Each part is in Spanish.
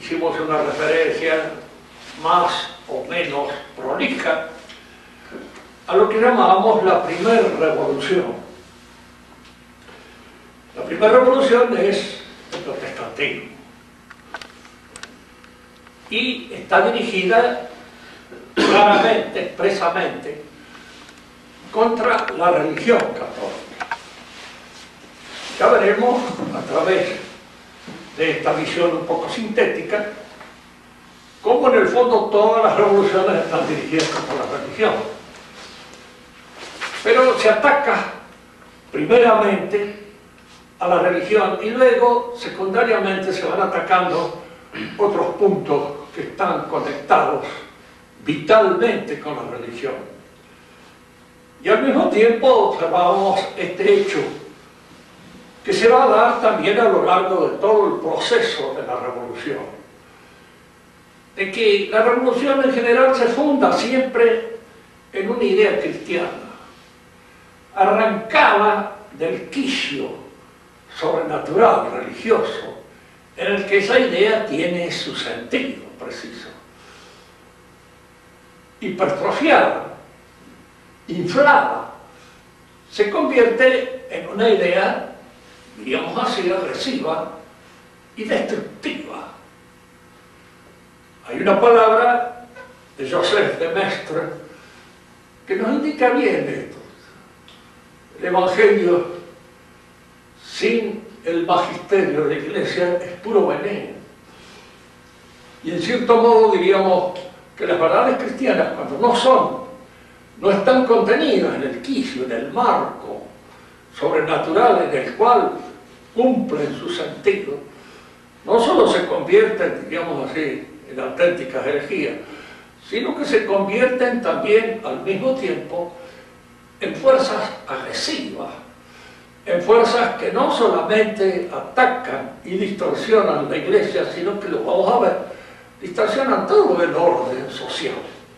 hicimos una referencia más o menos prolija a lo que llamábamos la primera revolución. La primera revolución es el protestantismo y está dirigida claramente, expresamente, contra la religión católica. Ya veremos a través de esta visión un poco sintética cómo en el fondo todas las revoluciones están dirigidas contra la religión. Pero se ataca primeramente a la religión y luego secundariamente se van atacando otros puntos que están conectados vitalmente con la religión. Y al mismo tiempo observamos este hecho que se va a dar también a lo largo de todo el proceso de la revolución, de que la revolución en general se funda siempre en una idea cristiana, arrancada del quicio sobrenatural, religioso, en el que esa idea tiene su sentido preciso, hipertrofiada, inflada, se convierte en una idea, diríamos así, agresiva y destructiva. Hay una palabra de Joseph de Maistre que nos indica bien esto. El Evangelio sin el magisterio de la Iglesia es puro veneno. Y en cierto modo diríamos que las verdades cristianas, cuando no están contenidas en el quicio, en el marco sobrenatural en el cual cumplen su sentido, no solo se convierten, diríamos así, en auténticas herejías, sino que se convierten también al mismo tiempo en fuerzas agresivas, en fuerzas que no solamente atacan y distorsionan la Iglesia, sino que, lo vamos a ver, distorsionan todo el orden social.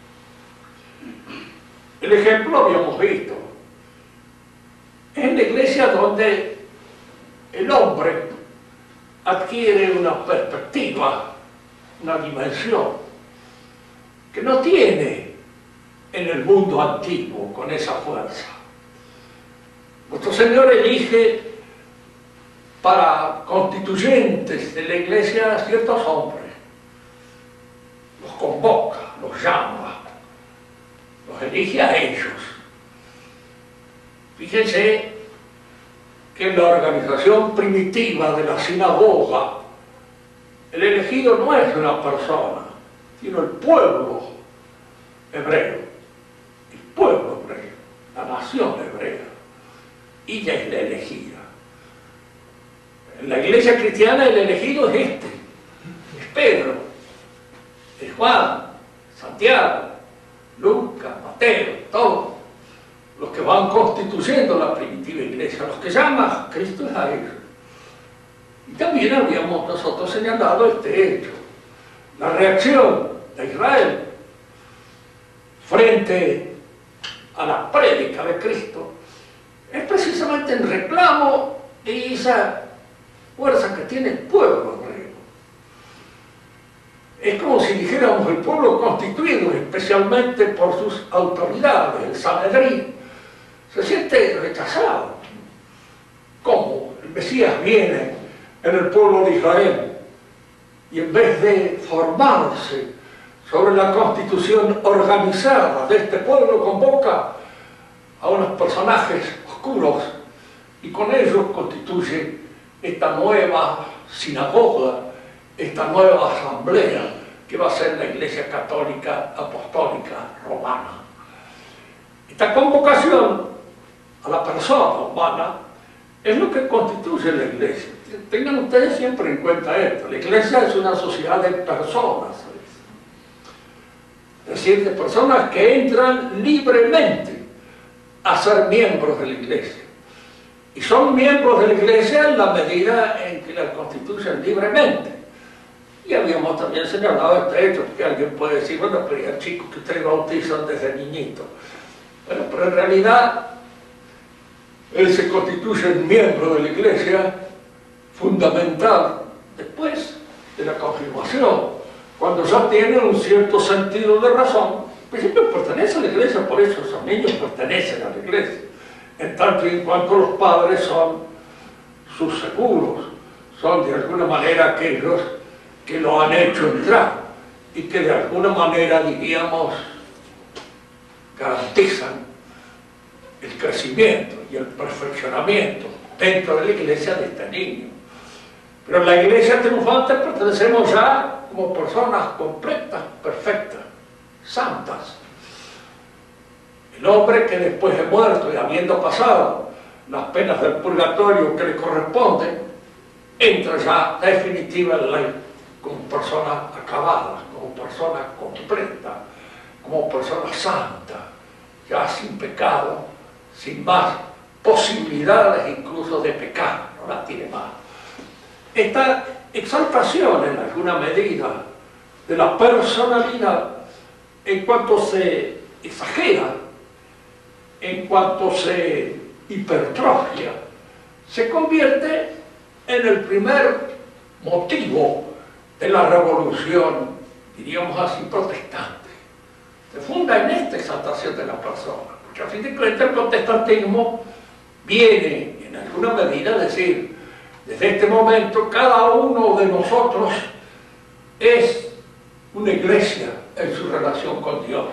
El ejemplo habíamos visto. Es en la Iglesia donde el hombre adquiere una perspectiva, una dimensión que no tiene en el mundo antiguo con esa fuerza. Nuestro Señor elige para constituyentes de la Iglesia a ciertos hombres, los convoca, los llama, los elige a ellos. Fíjense que en la organización primitiva de la sinagoga, el elegido no es una persona, sino el pueblo hebreo, la nación hebrea. Ella es la elegida. En la Iglesia cristiana el elegido es este, es Pedro, es Juan, Santiago, Lucas, Mateo, todos los que van constituyendo la primitiva Iglesia, los que llama Cristo es a ellos. Y también habíamos nosotros señalado este hecho, la reacción de Israel frente a la prédica de Cristo es precisamente el reclamo de esa fuerza que tiene el pueblo hebreo. Es como si dijéramos el pueblo constituido especialmente por sus autoridades, el Sanedrín, se siente rechazado. ¿Cómo? El Mesías viene en el pueblo de Israel y en vez de formarse sobre la constitución organizada de este pueblo, convoca a unos personajes oscuros y con ellos constituye esta nueva sinagoga, esta nueva asamblea que va a ser la Iglesia Católica Apostólica Romana. Esta convocación a la persona humana es lo que constituye la Iglesia. Tengan ustedes siempre en cuenta esto: la Iglesia es una sociedad de personas, es decir, de personas que entran libremente a ser miembros de la Iglesia. Y son miembros de la Iglesia en la medida en que la constituyen libremente. Y habíamos también señalado este hecho, porque alguien puede decir, bueno, pero hay chicos que ustedes bautizan desde niñitos. Bueno, pero en realidad él se constituye miembro de la Iglesia fundamental después de la confirmación, cuando ya tienen un cierto sentido de razón. En principio pertenecen a la iglesia, por eso esos niños pertenecen a la iglesia, en tanto y en cuanto los padres son sus seguros, son de alguna manera aquellos que lo han hecho entrar y que de alguna manera, diríamos, garantizan el crecimiento y el perfeccionamiento dentro de la iglesia de este niño. Pero en la iglesia triunfante pertenecemos ya como personas completas, perfectas, santas. El hombre que después de muerto y habiendo pasado las penas del purgatorio que le corresponden, entra ya definitiva en la como personas acabadas, como personas completas, como personas santas, ya sin pecado, sin más posibilidades incluso de pecar, no las tiene más. Esta exaltación en alguna medida de la personalidad, en cuanto se exagera, en cuanto se hipertrofia, se convierte en el primer motivo de la revolución, diríamos así, protestante. Se funda en esta exaltación de la persona, porque a fin de cuentas el protestantismo viene en alguna medida a decir, desde este momento cada uno de nosotros es una iglesia en su relación con Dios.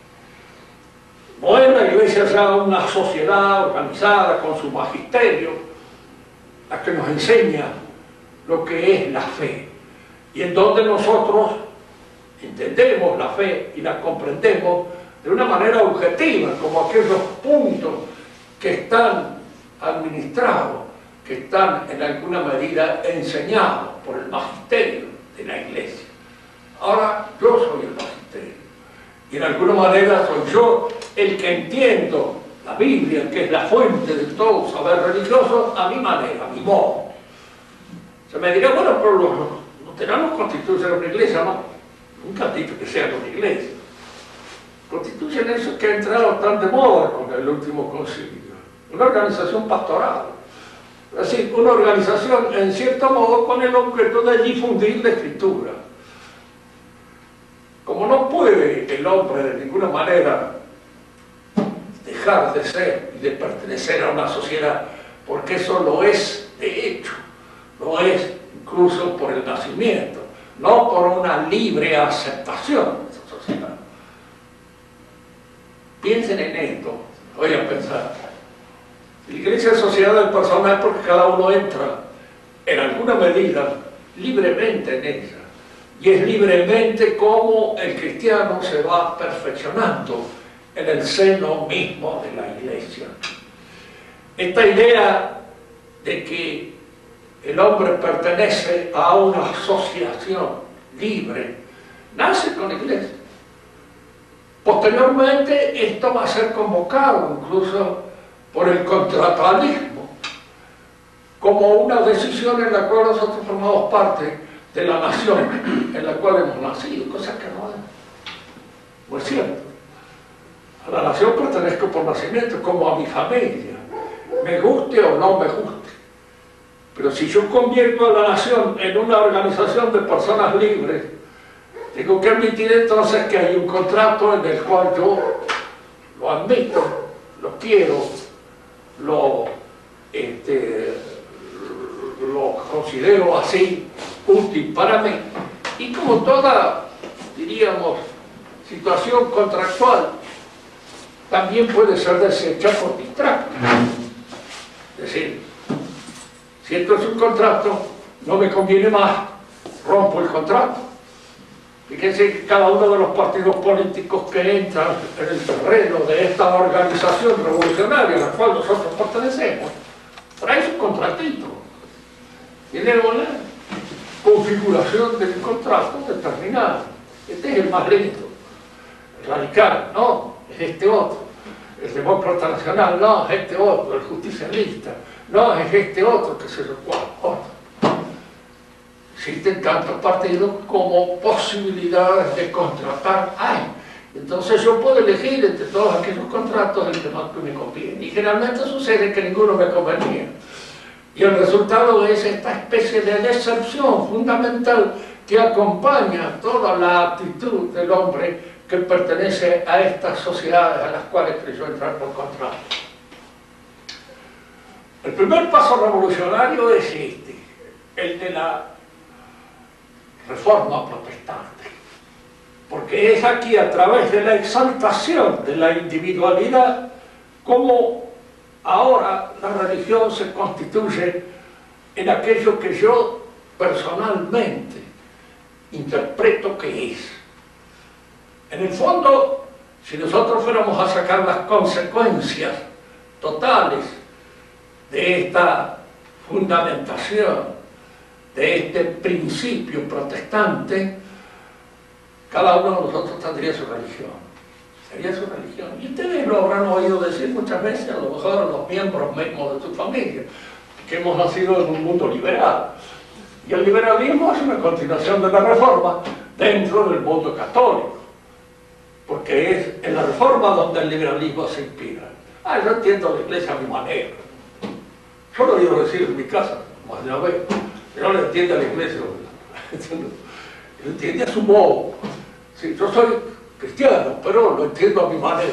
No es la iglesia ya una sociedad organizada con su magisterio, la que nos enseña lo que es la fe, y en donde nosotros entendemos la fe y la comprendemos de una manera objetiva, como aquellos puntos que están administrados, que están en alguna medida enseñados por el magisterio de la iglesia. Ahora yo soy el magisterio, y en alguna manera soy yo el que entiendo la Biblia, que es la fuente de todo saber religioso, a mi manera, a mi modo. Se me dirá, bueno, pero los luteranos constituyen una iglesia, no, nunca han dicho que sean una iglesia. Constituyen eso que ha entrado tan de moda con el último concilio, una organización pastoral. Es decir, una organización en cierto modo con el objeto de difundir la escritura. Como no puede el hombre de ninguna manera dejar de ser y de pertenecer a una sociedad, porque eso lo es de hecho, lo es incluso por el nacimiento, no por una libre aceptación de esa sociedad. Piensen en esto, voy a pensar. La iglesia es sociedad del personal porque cada uno entra en alguna medida libremente en ella, y es libremente como el cristiano se va perfeccionando en el seno mismo de la iglesia. Esta idea de que el hombre pertenece a una asociación libre nace con la iglesia. Posteriormente esto va a ser convocado incluso por el contratualismo como una decisión en la cual nosotros formamos parte de la nación en la cual hemos nacido, cosa que no es cierto. A la nación pertenezco por nacimiento, como a mi familia, me guste o no me guste. Pero si yo convierto a la nación en una organización de personas libres, tengo que admitir entonces que hay un contrato en el cual yo lo admito, lo quiero, lo considero así útil para mí, y como toda, diríamos, situación contractual, también puede ser deshecha por distracto. Es decir, si esto es un contrato, no me conviene más, rompo el contrato. Fíjense que cada uno de los partidos políticos que entran en el terreno de esta organización revolucionaria a la cual nosotros pertenecemos, trae su contratito. Tiene una configuración del contrato determinada. Este es el más lento, el radical, no, es este otro. El demócrata nacional, no, es este otro, el justicialista, no, es este otro, que se lo cual, otro. Existen tantos partidos como posibilidades de contratar hay. Entonces yo puedo elegir entre todos aquellos contratos el que más me conviene. Y generalmente sucede que ninguno me convenía. Y el resultado es esta especie de decepción fundamental que acompaña toda la actitud del hombre que pertenece a estas sociedades a las cuales creyó entrar por contrario. El primer paso revolucionario es este, el de la reforma protestante, porque es aquí a través de la exaltación de la individualidad como ahora la religión se constituye en aquello que yo personalmente interpreto que es. En el fondo, si nosotros fuéramos a sacar las consecuencias totales de esta fundamentación, de este principio protestante, cada uno de nosotros tendría su religión. Sería su religión. Y ustedes lo habrán oído decir muchas veces, a lo mejor los miembros mismos de su familia, que hemos nacido en un mundo liberal. Y el liberalismo es una continuación de la Reforma dentro del mundo católico, porque es en la Reforma donde el liberalismo se inspira. Yo entiendo la Iglesia a mi manera. Yo lo he oído decir en mi casa, más de una vez. Yo le entiendo a la Iglesia, lo entiende a su modo. Sí, yo soy cristiano, pero lo entiendo a mi manera.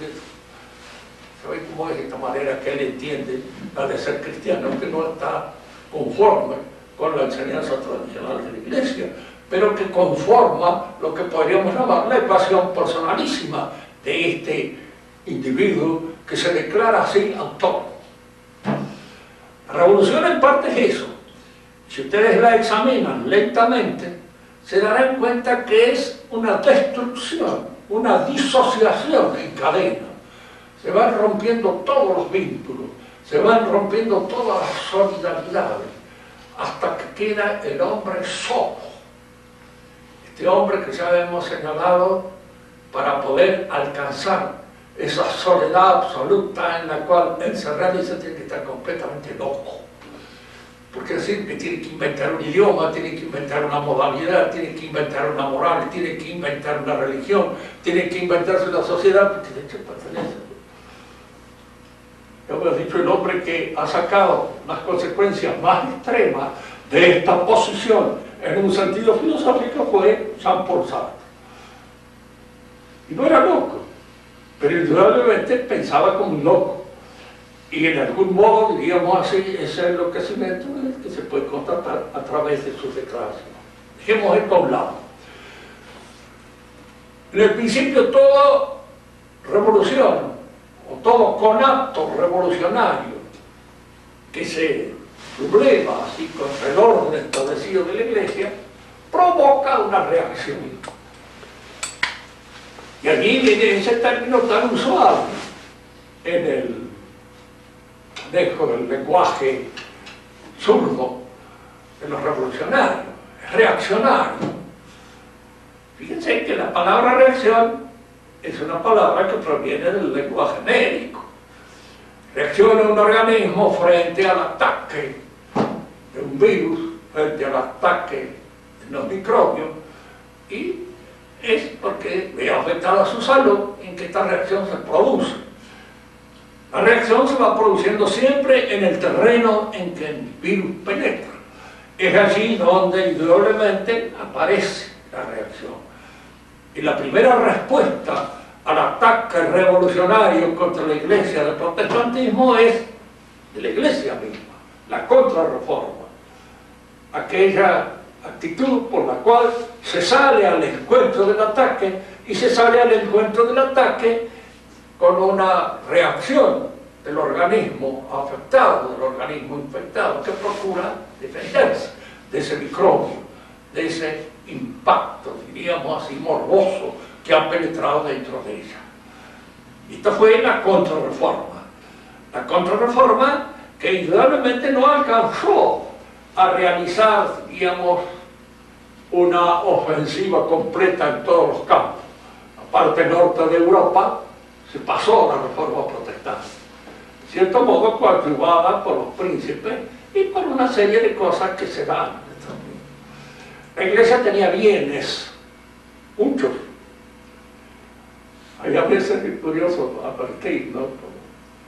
¿Sabéis cómo es esta manera que él entiende la de ser cristiano? Que no está conforme con la enseñanza tradicional de la Iglesia, pero que conforma lo que podríamos llamar la ecuación personalísima de este individuo que se declara así autor. La revolución en parte es eso. Si ustedes la examinan lentamente, se darán cuenta que es una destrucción, una disociación en cadena. Se van rompiendo todos los vínculos, se van rompiendo todas las solidaridades, hasta que queda el hombre solo. Este hombre que ya hemos señalado, para poder alcanzar esa soledad absoluta en la cual él se realiza, tiene que estar completamente loco. Porque es decir, que tiene que inventar un idioma, tiene que inventar una modalidad, tiene que inventar una moral, tiene que inventar una religión, tiene que inventarse una sociedad, porque de hecho pertenece. Ya hemos dicho, el hombre que ha sacado las consecuencias más extremas de esta posición en un sentido filosófico fue Jean-Paul Sartre. Y no era loco, pero indudablemente pensaba como un loco. Y en algún modo, diríamos así, ese enloquecimiento es el que se puede constatar a través de sus declaraciones. Dejemos esto a un lado. En el principio, toda revolución, o todo conato revolucionario que se subleva así contra el orden establecido de la Iglesia, provoca una reacción. Y allí viene ese término tan usual en el dejo del lenguaje zurdo de los revolucionarios, reaccionario. Fíjense que la palabra reacción es una palabra que proviene del lenguaje médico. Reacciona un organismo frente al ataque de un virus, frente al ataque de los microbios, y es porque ve afectada su salud en que esta reacción se produce. La reacción se va produciendo siempre en el terreno en que el virus penetra. Es allí donde indudablemente aparece la reacción. Y la primera respuesta al ataque revolucionario contra la Iglesia del protestantismo es de la Iglesia misma, la contrarreforma. Aquella actitud por la cual se sale al encuentro del ataque, y se sale al encuentro del ataque con una reacción del organismo afectado, del organismo infectado, que procura defenderse de ese microbio, de ese impacto, diríamos así, morboso, que ha penetrado dentro de ella. Y esta fue la contrarreforma. La contrarreforma que indudablemente no alcanzó a realizar, digamos, una ofensiva completa en todos los campos. La parte norte de Europa se pasó a la reforma protestante, de cierto modo coadyuvada por los príncipes y por una serie de cosas que se dan. La Iglesia tenía bienes, muchos. Hay a veces, es curioso advertir, ¿no?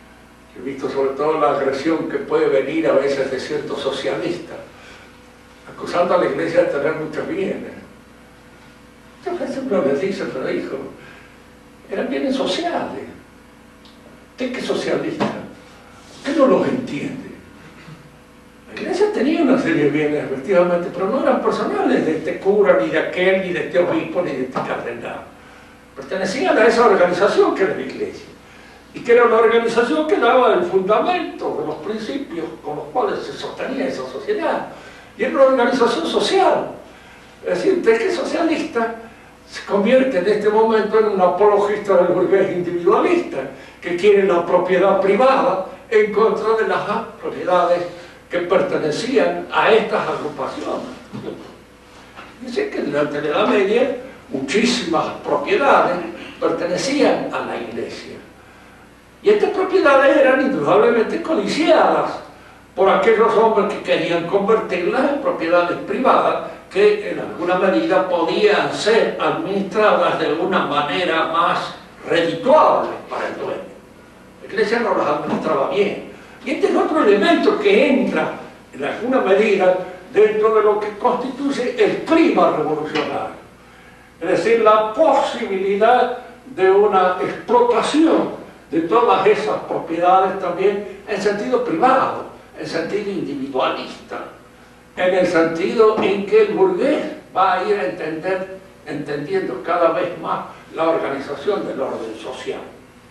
He visto sobre todo la agresión que puede venir a veces de ciertos socialistas. acusando a la Iglesia de tener muchos bienes. Muchas veces uno les dice, pero hijo, eran bienes sociales. ¿Usted qué es socialista? ¿Qué no los entiende? La Iglesia tenía una serie de bienes, efectivamente, pero no eran personales de este cura, ni de aquel, ni de este obispo, ni de este cardenal. Pertenecían a esa organización que era la Iglesia, y que era una organización que daba el fundamento de los principios con los cuales se sostenía esa sociedad. Y era una organización social. Es decir, usted que es socialista se convierte en este momento en un apologista del burgués individualista, que quiere la propiedad privada en contra de las propiedades que pertenecían a estas agrupaciones. Dice que durante la Edad Media muchísimas propiedades pertenecían a la Iglesia. Y estas propiedades eran indudablemente codiciadas por aquellos hombres que querían convertirlas en propiedades privadas que en alguna medida podían ser administradas de una manera más redituable para el dueño. La Iglesia no las administraba bien. Y este es otro elemento que entra en alguna medida dentro de lo que constituye el clima revolucionario. Es decir, la posibilidad de una explotación de todas esas propiedades también en sentido privado, en sentido individualista, en el sentido en que el burgués va a ir a entendiendo cada vez más la organización del orden social.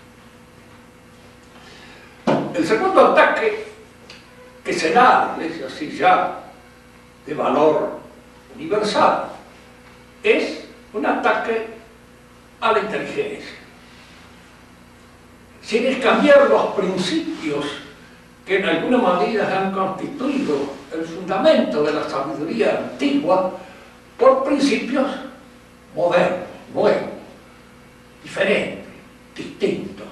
El segundo ataque que se da a la Iglesia, así ya de valor universal, es un ataque a la inteligencia. Es cambiar los principios que en alguna medida han constituido el fundamento de la sabiduría antigua por principios modernos, nuevos, diferentes, distintos,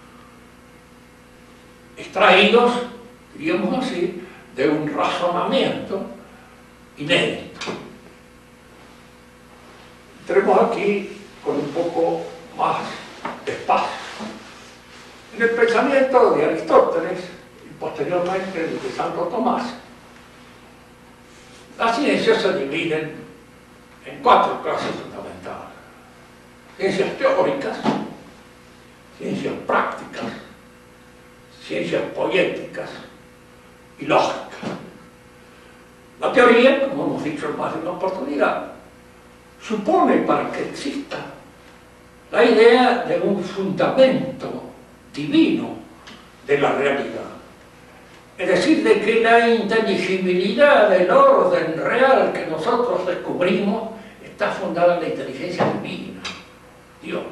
extraídos, diríamos así, de un razonamiento inédito. Entremos aquí con un poco más de espacio. En el pensamiento de Aristóteles y posteriormente el de Santo Tomás, las ciencias se dividen en 4 clases fundamentales: ciencias teóricas, ciencias prácticas, ciencias poéticas y lógicas. La teoría, como hemos dicho en más de una oportunidad, supone para que exista la idea de un fundamento divino de la realidad. Es decir, de que la inteligibilidad del orden real que nosotros descubrimos está fundada en la inteligencia divina, Dios.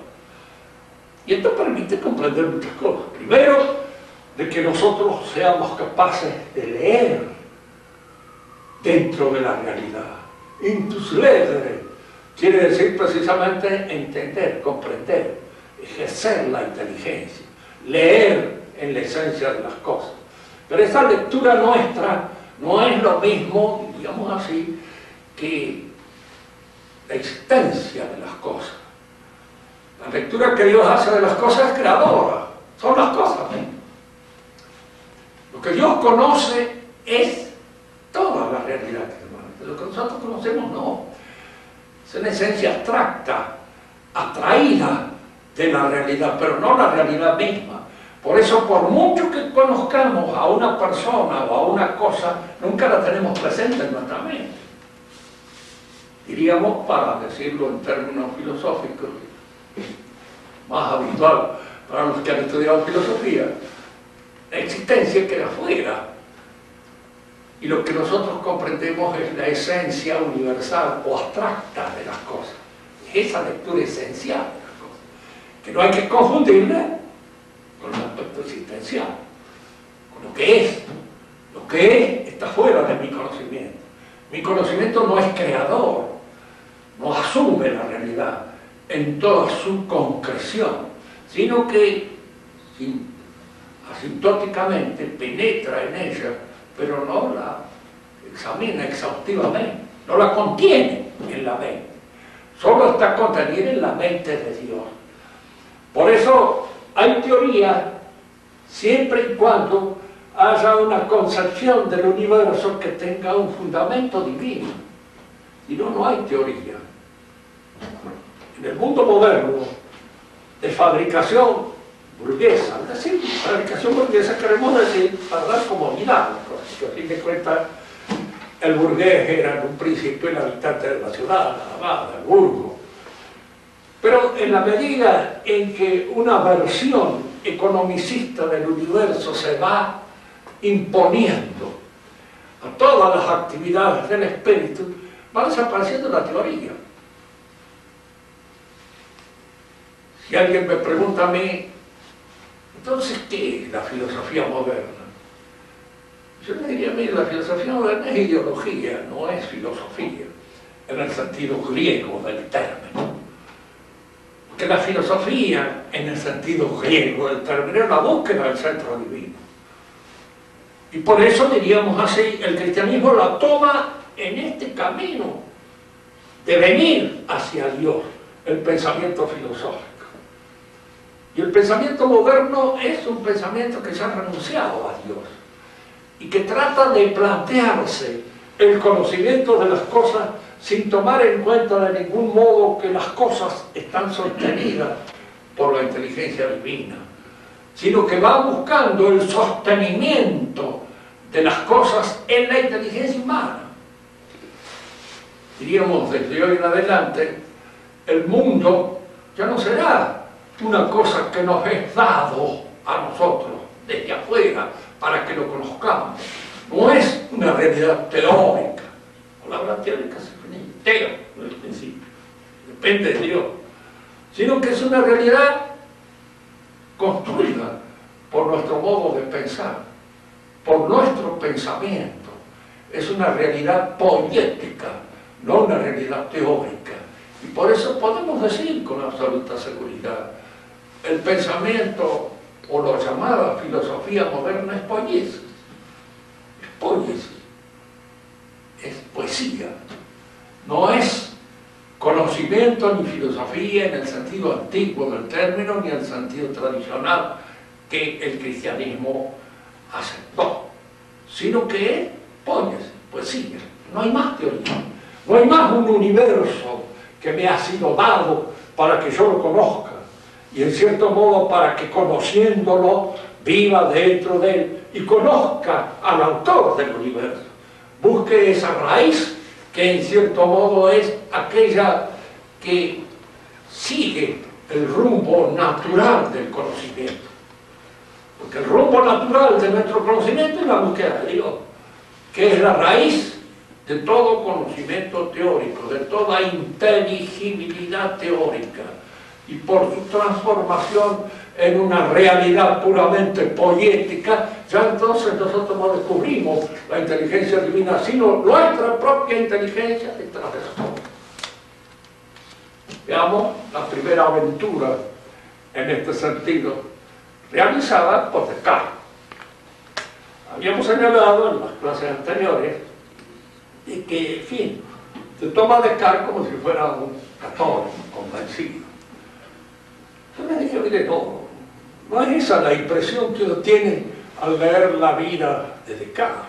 Y esto permite comprender muchas cosas. Primero, de que nosotros seamos capaces de leer dentro de la realidad. Intus ledere quiere decir precisamente entender, comprender, ejercer la inteligencia, leer en la esencia de las cosas. Pero esa lectura nuestra no es lo mismo, digamos así, que la existencia de las cosas. La lectura que Dios hace de las cosas es creadora, son las cosas mismas. Lo que Dios conoce es toda la realidad que demanda. Lo que nosotros conocemos no. Es una esencia abstracta, atraída de la realidad, pero no la realidad misma. Por eso, por mucho que conozcamos a una persona o a una cosa, nunca la tenemos presente en nuestra mente. Diríamos, para decirlo en términos filosóficos, más habitual para los que han estudiado filosofía, la existencia queda afuera. Y lo que nosotros comprendemos es la esencia universal o abstracta de las cosas. Es esa lectura esencial de las cosas, que no hay que confundirla con el aspecto existencial, con lo que es. Lo que es está fuera de mi conocimiento. Mi conocimiento no es creador, no asume la realidad en toda su concreción, sino que asintóticamente penetra en ella, pero no la examina exhaustivamente, no la contiene en la mente, solo está contenida en la mente de Dios. Por eso hay teoría siempre y cuando haya una concepción del universo que tenga un fundamento divino. Si no, no hay teoría. En el mundo moderno de fabricación burguesa, es decir, fabricación burguesa queremos decir para dar comodidad, porque a fin de cuentas el burgués era en un principio el habitante de la ciudad, la abada, el burgo. Pero en la medida en que una versión economicista del universo se va imponiendo a todas las actividades del espíritu, va desapareciendo la teoría. Si alguien me pregunta a mí, entonces, ¿qué es la filosofía moderna? Yo le diría, mire, la filosofía moderna es ideología, no es filosofía, en el sentido griego del término. Que la filosofía, en el sentido griego del término, es la búsqueda del centro divino. Y por eso, diríamos así, el cristianismo la toma en este camino de venir hacia Dios, el pensamiento filosófico. Y el pensamiento moderno es un pensamiento que se ha renunciado a Dios y que trata de plantearse el conocimiento de las cosas sin tomar en cuenta de ningún modo que las cosas están sostenidas por la inteligencia divina, sino que va buscando el sostenimiento de las cosas en la inteligencia humana. Diríamos desde hoy en adelante, el mundo ya no será una cosa que nos es dado a nosotros desde afuera para que lo conozcamos. No es una realidad teórica. La palabra teórica significa teo en el principio, depende de Dios, sino que es una realidad construida por nuestro modo de pensar, por nuestro pensamiento. Es una realidad poética, no una realidad teórica. Y por eso podemos decir con absoluta seguridad, el pensamiento o la llamada filosofía moderna es poiesis. Es poiesis. Es poesía. No es conocimiento ni filosofía en el sentido antiguo del término, ni en el sentido tradicional que el cristianismo aceptó, sino que es poiesis, poesía. No hay más teoría. No hay más un universo que me ha sido dado para que yo lo conozca. Y en cierto modo para que conociéndolo viva dentro de él y conozca al autor del universo. Busque esa raíz que en cierto modo es aquella que sigue el rumbo natural del conocimiento. Porque el rumbo natural de nuestro conocimiento es la búsqueda de Dios, que es la raíz de todo conocimiento teórico, de toda inteligibilidad teórica. Y por su transformación en una realidad puramente poética, ya entonces nosotros no descubrimos la inteligencia divina, sino nuestra propia inteligencia detrás de todo. Veamos la primera aventura en este sentido, realizada por Descartes. Habíamos señalado en las clases anteriores de que, en fin, se toma Descartes como si fuera un católico convencido. Yo le dije, mire, no es esa la impresión que uno tiene al leer la vida de Descartes.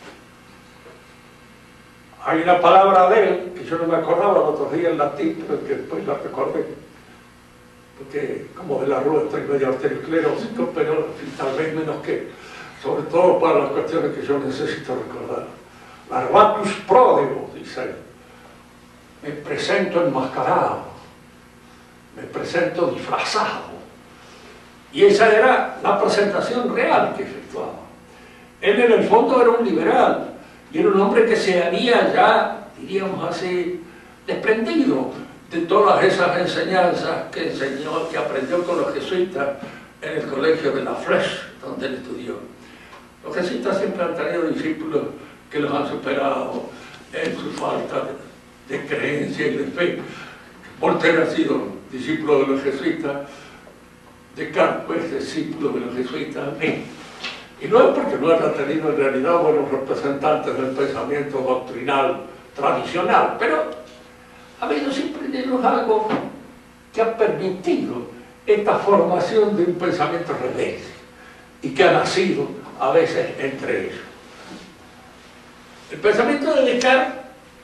Hay una palabra de él, que yo no me acordaba el otro día en latín, pero que después la recordé, porque como de la Rúa estoy medio arteriosclerósico, pero en fin, tal vez menos que, sobre todo para las cuestiones que yo necesito recordar. Larvatus pródigo, dice él. Me presento enmascarado. Me presento disfrazado. Y esa era la presentación real que efectuaba. Él en el fondo era un liberal y era un hombre que se había ya, diríamos así, desprendido de todas esas enseñanzas que enseñó, que aprendió con los jesuitas en el colegio de La Flèche, donde él estudió. Los jesuitas siempre han tenido discípulos que los han superado en su falta de creencia y de fe. Voltaire ha sido discípulo de los jesuitas, Descartes, pues, discípulo de los jesuitas, y no es porque no haya tenido en realidad buenos representantes del pensamiento doctrinal tradicional, pero ha habido siempre en ellos algo que ha permitido esta formación de un pensamiento rebelde y que ha nacido a veces entre ellos. El pensamiento de Descartes,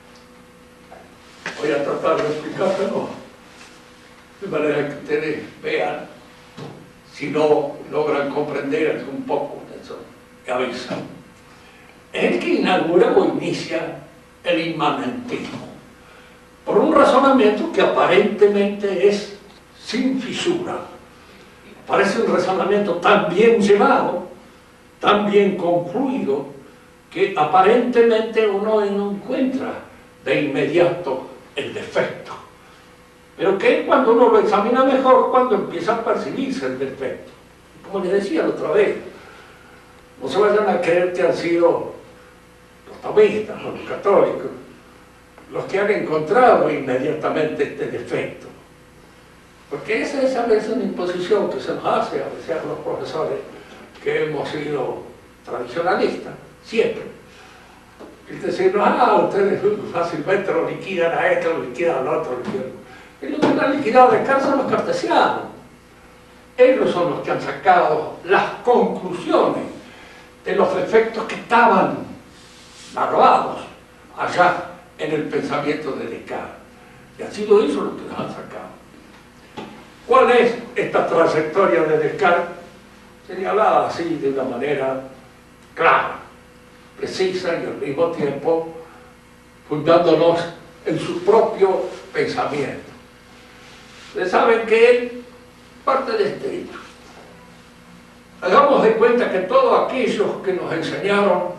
voy a tratar de explicártelo de manera que ustedes vean, si no logran comprender un poco eso, que avisan. Es el que inaugura o inicia el inmanentismo, por un razonamiento que aparentemente es sin fisura. Parece un razonamiento tan bien llevado, tan bien concluido, que aparentemente uno no encuentra de inmediato el defecto. Pero que cuando uno lo examina mejor, cuando empieza a percibirse el defecto. Como les decía la otra vez, no se vayan a creer que han sido los tomistas o los católicos los que han encontrado inmediatamente este defecto. Porque esa es a veces una imposición que se nos hace a veces a los profesores que hemos sido tradicionalistas, siempre. Es decir, ustedes fácilmente lo liquidan a esto, lo liquidan al otro, y los que han liquidado de casa son los cartesianos. Ellos son los que han sacado las conclusiones de los efectos que estaban narrados allá en el pensamiento de Descartes. Y han sido ellos los que los han sacado. ¿Cuál es esta trayectoria de Descartes? Señalada así de una manera clara, precisa y al mismo tiempo fundándonos en su propio pensamiento. Ustedes saben que él parte de este hecho. Hagamos de cuenta que todos aquellos que nos enseñaron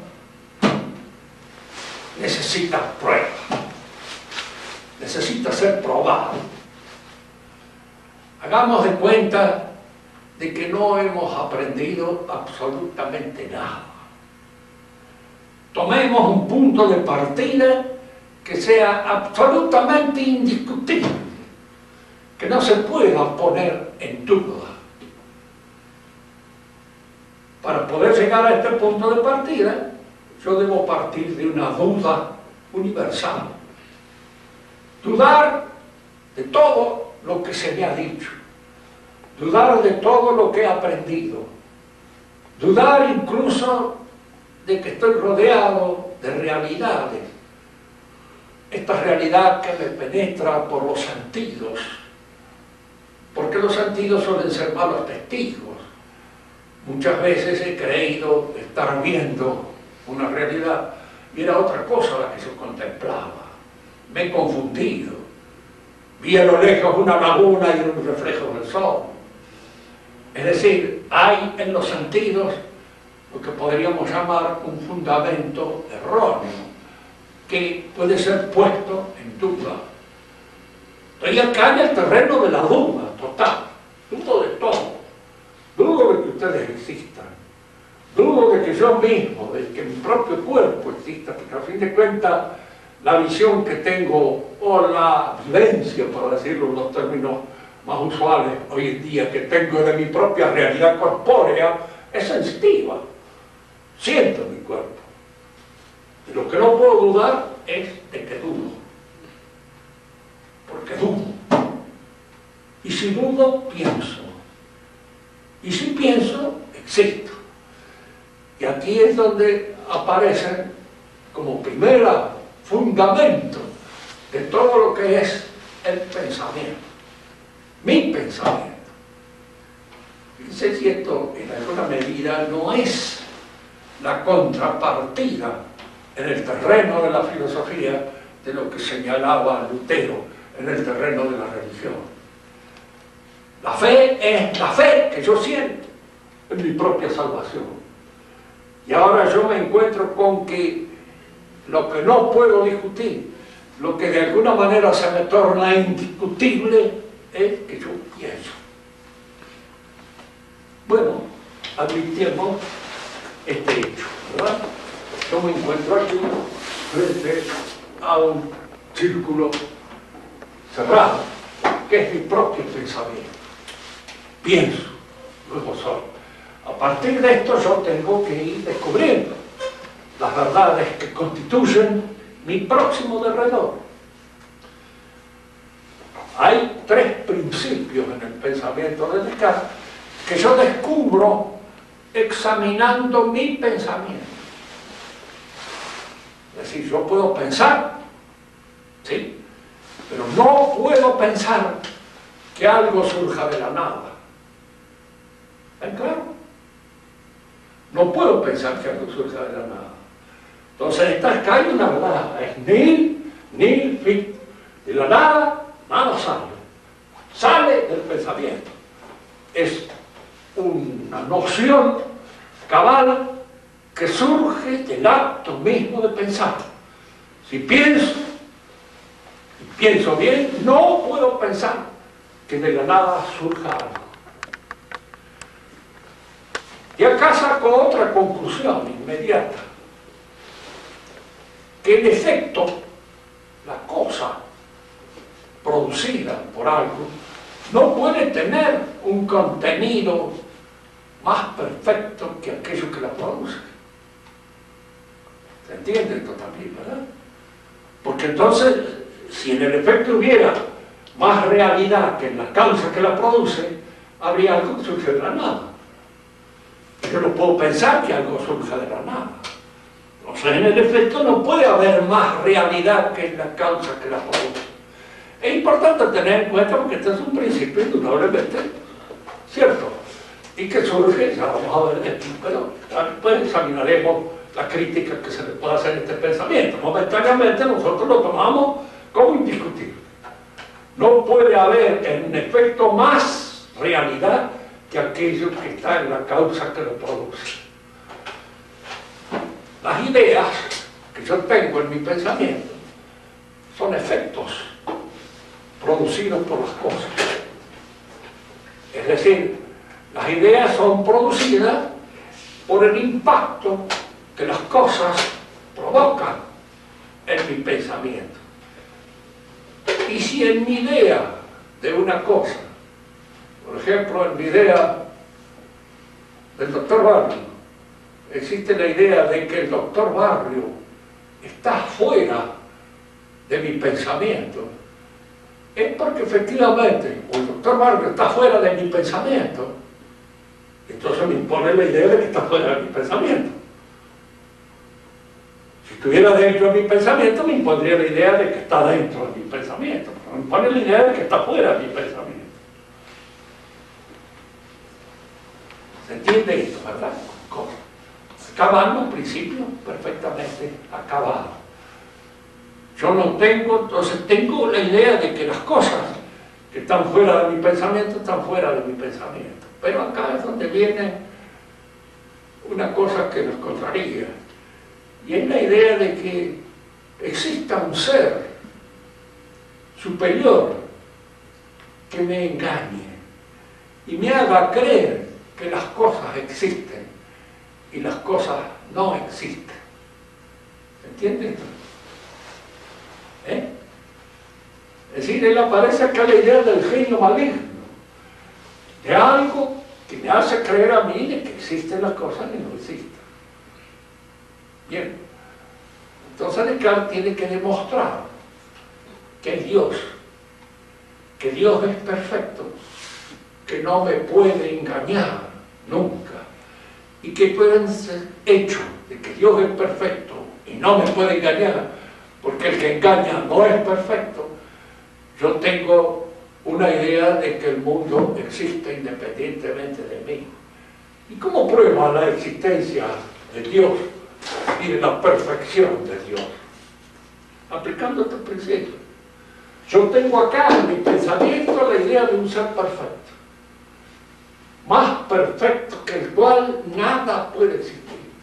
necesitan pruebas, necesita ser probado. Hagamos de cuenta de que no hemos aprendido absolutamente nada. Tomemos un punto de partida que sea absolutamente indiscutible, que no se pueda poner en duda. Para poder llegar a este punto de partida, yo debo partir de una duda universal. Dudar de todo lo que se me ha dicho, dudar de todo lo que he aprendido, dudar incluso de que estoy rodeado de realidades, esta realidad que me penetra por los sentidos, porque los sentidos suelen ser malos testigos. Muchas veces he creído estar viendo una realidad y era otra cosa la que yo contemplaba. Me he confundido. Vi a lo lejos una laguna y un reflejo del sol. Es decir, hay en los sentidos lo que podríamos llamar un fundamento erróneo que puede ser puesto en duda. Estoy acá en el terreno de la duda total. Dudo de todo. Dudo de que ustedes existan. Dudo de que yo mismo, de que mi propio cuerpo exista, porque a fin de cuentas la visión que tengo, o la vivencia, por decirlo en los términos más usuales hoy en día, que tengo de mi propia realidad corpórea, es sensitiva. Siento mi cuerpo. De lo que no puedo dudar es de que dudo. Porque dudo. Y si dudo, pienso. Y si pienso, existo. Y aquí es donde aparecen como primera fundamento de todo lo que es el pensamiento. Mi pensamiento. Fíjense si esto en alguna medida no es la contrapartida en el terreno de la filosofía de lo que señalaba Lutero en el terreno de la religión. La fe es la fe que yo siento en mi propia salvación. Y ahora yo me encuentro con que lo que no puedo discutir, lo que de alguna manera se me torna indiscutible, es que yo pienso. Bueno, admitimos este hecho, ¿verdad? Yo me encuentro aquí frente a un círculo cerrado, que es mi propio pensamiento. Pienso, luego soy. A partir de esto yo tengo que ir descubriendo las verdades que constituyen mi próximo derredor. Hay tres principios en el pensamiento de Descartes que yo descubro examinando mi pensamiento. Es decir, yo puedo pensar, ¿sí? Pero no puedo pensar que algo surja de la nada. ¿Está claro? No puedo pensar que algo surja de la nada. Entonces, acá hay una verdad, es nil fit. De la nada, nada sale del pensamiento. Es una noción cabal que surge del acto mismo de pensar. Si pienso, y pienso bien, no puedo pensar que de la nada surja algo. Y acá saco otra conclusión inmediata, que en efecto la cosa producida por algo no puede tener un contenido más perfecto que aquello que la produce. ¿Se entiende esto también, verdad? Porque entonces, si en el efecto hubiera más realidad que en la causa que la produce, habría algo que surge de la nada. Yo no puedo pensar que algo surja de la nada. O sea, en el efecto no puede haber más realidad que en la causa que la produce. Es importante tener en cuenta porque este es un principio indudablemente cierto y que surge, ya vamos a ver de aquí, pero después examinaremos la crítica que se le puede hacer a este pensamiento. Momentáneamente nosotros lo tomamos como indiscutible. No puede haber en efecto más realidad que aquello que está en la causa que lo produce. Las ideas que yo tengo en mi pensamiento son efectos producidos por las cosas. Es decir, las ideas son producidas por el impacto que las cosas provocan en mi pensamiento. Y si en mi idea de una cosa, por ejemplo, en mi idea del doctor Barrio, existe la idea de que el doctor Barrio está fuera de mi pensamiento, es porque efectivamente el doctor Barrio está fuera de mi pensamiento, entonces me impone la idea de que está fuera de mi pensamiento. Si estuviera dentro de mi pensamiento, me impondría la idea de que está dentro de mi pensamiento, pero me impone la idea de que está fuera de mi pensamiento. ¿Se entiende esto, verdad? Acabando un principio perfectamente acabado. Yo no tengo, entonces tengo la idea de que las cosas que están fuera de mi pensamiento están fuera de mi pensamiento. Pero acá es donde viene una cosa que nos contraría, y es la idea de que exista un ser superior que me engañe y me haga creer que las cosas existen y las cosas no existen. ¿Se entiende esto? Es decir, él aparece acá la idea del genio maligno, de algo que me hace creer a mí de que existen las cosas y no existen. Bien, entonces Descartes tiene que demostrar que es Dios, que Dios es perfecto, que no me puede engañar nunca, y que pueden ser hechos de que Dios es perfecto y no me puede engañar, porque el que engaña no es perfecto. Yo tengo una idea de que el mundo existe independientemente de mí. ¿Y cómo prueba la existencia de Dios y de la perfección de Dios? Aplicando este principio. Yo tengo acá en mi pensamiento la idea de un ser perfecto, más perfecto que el cual nada puede existir.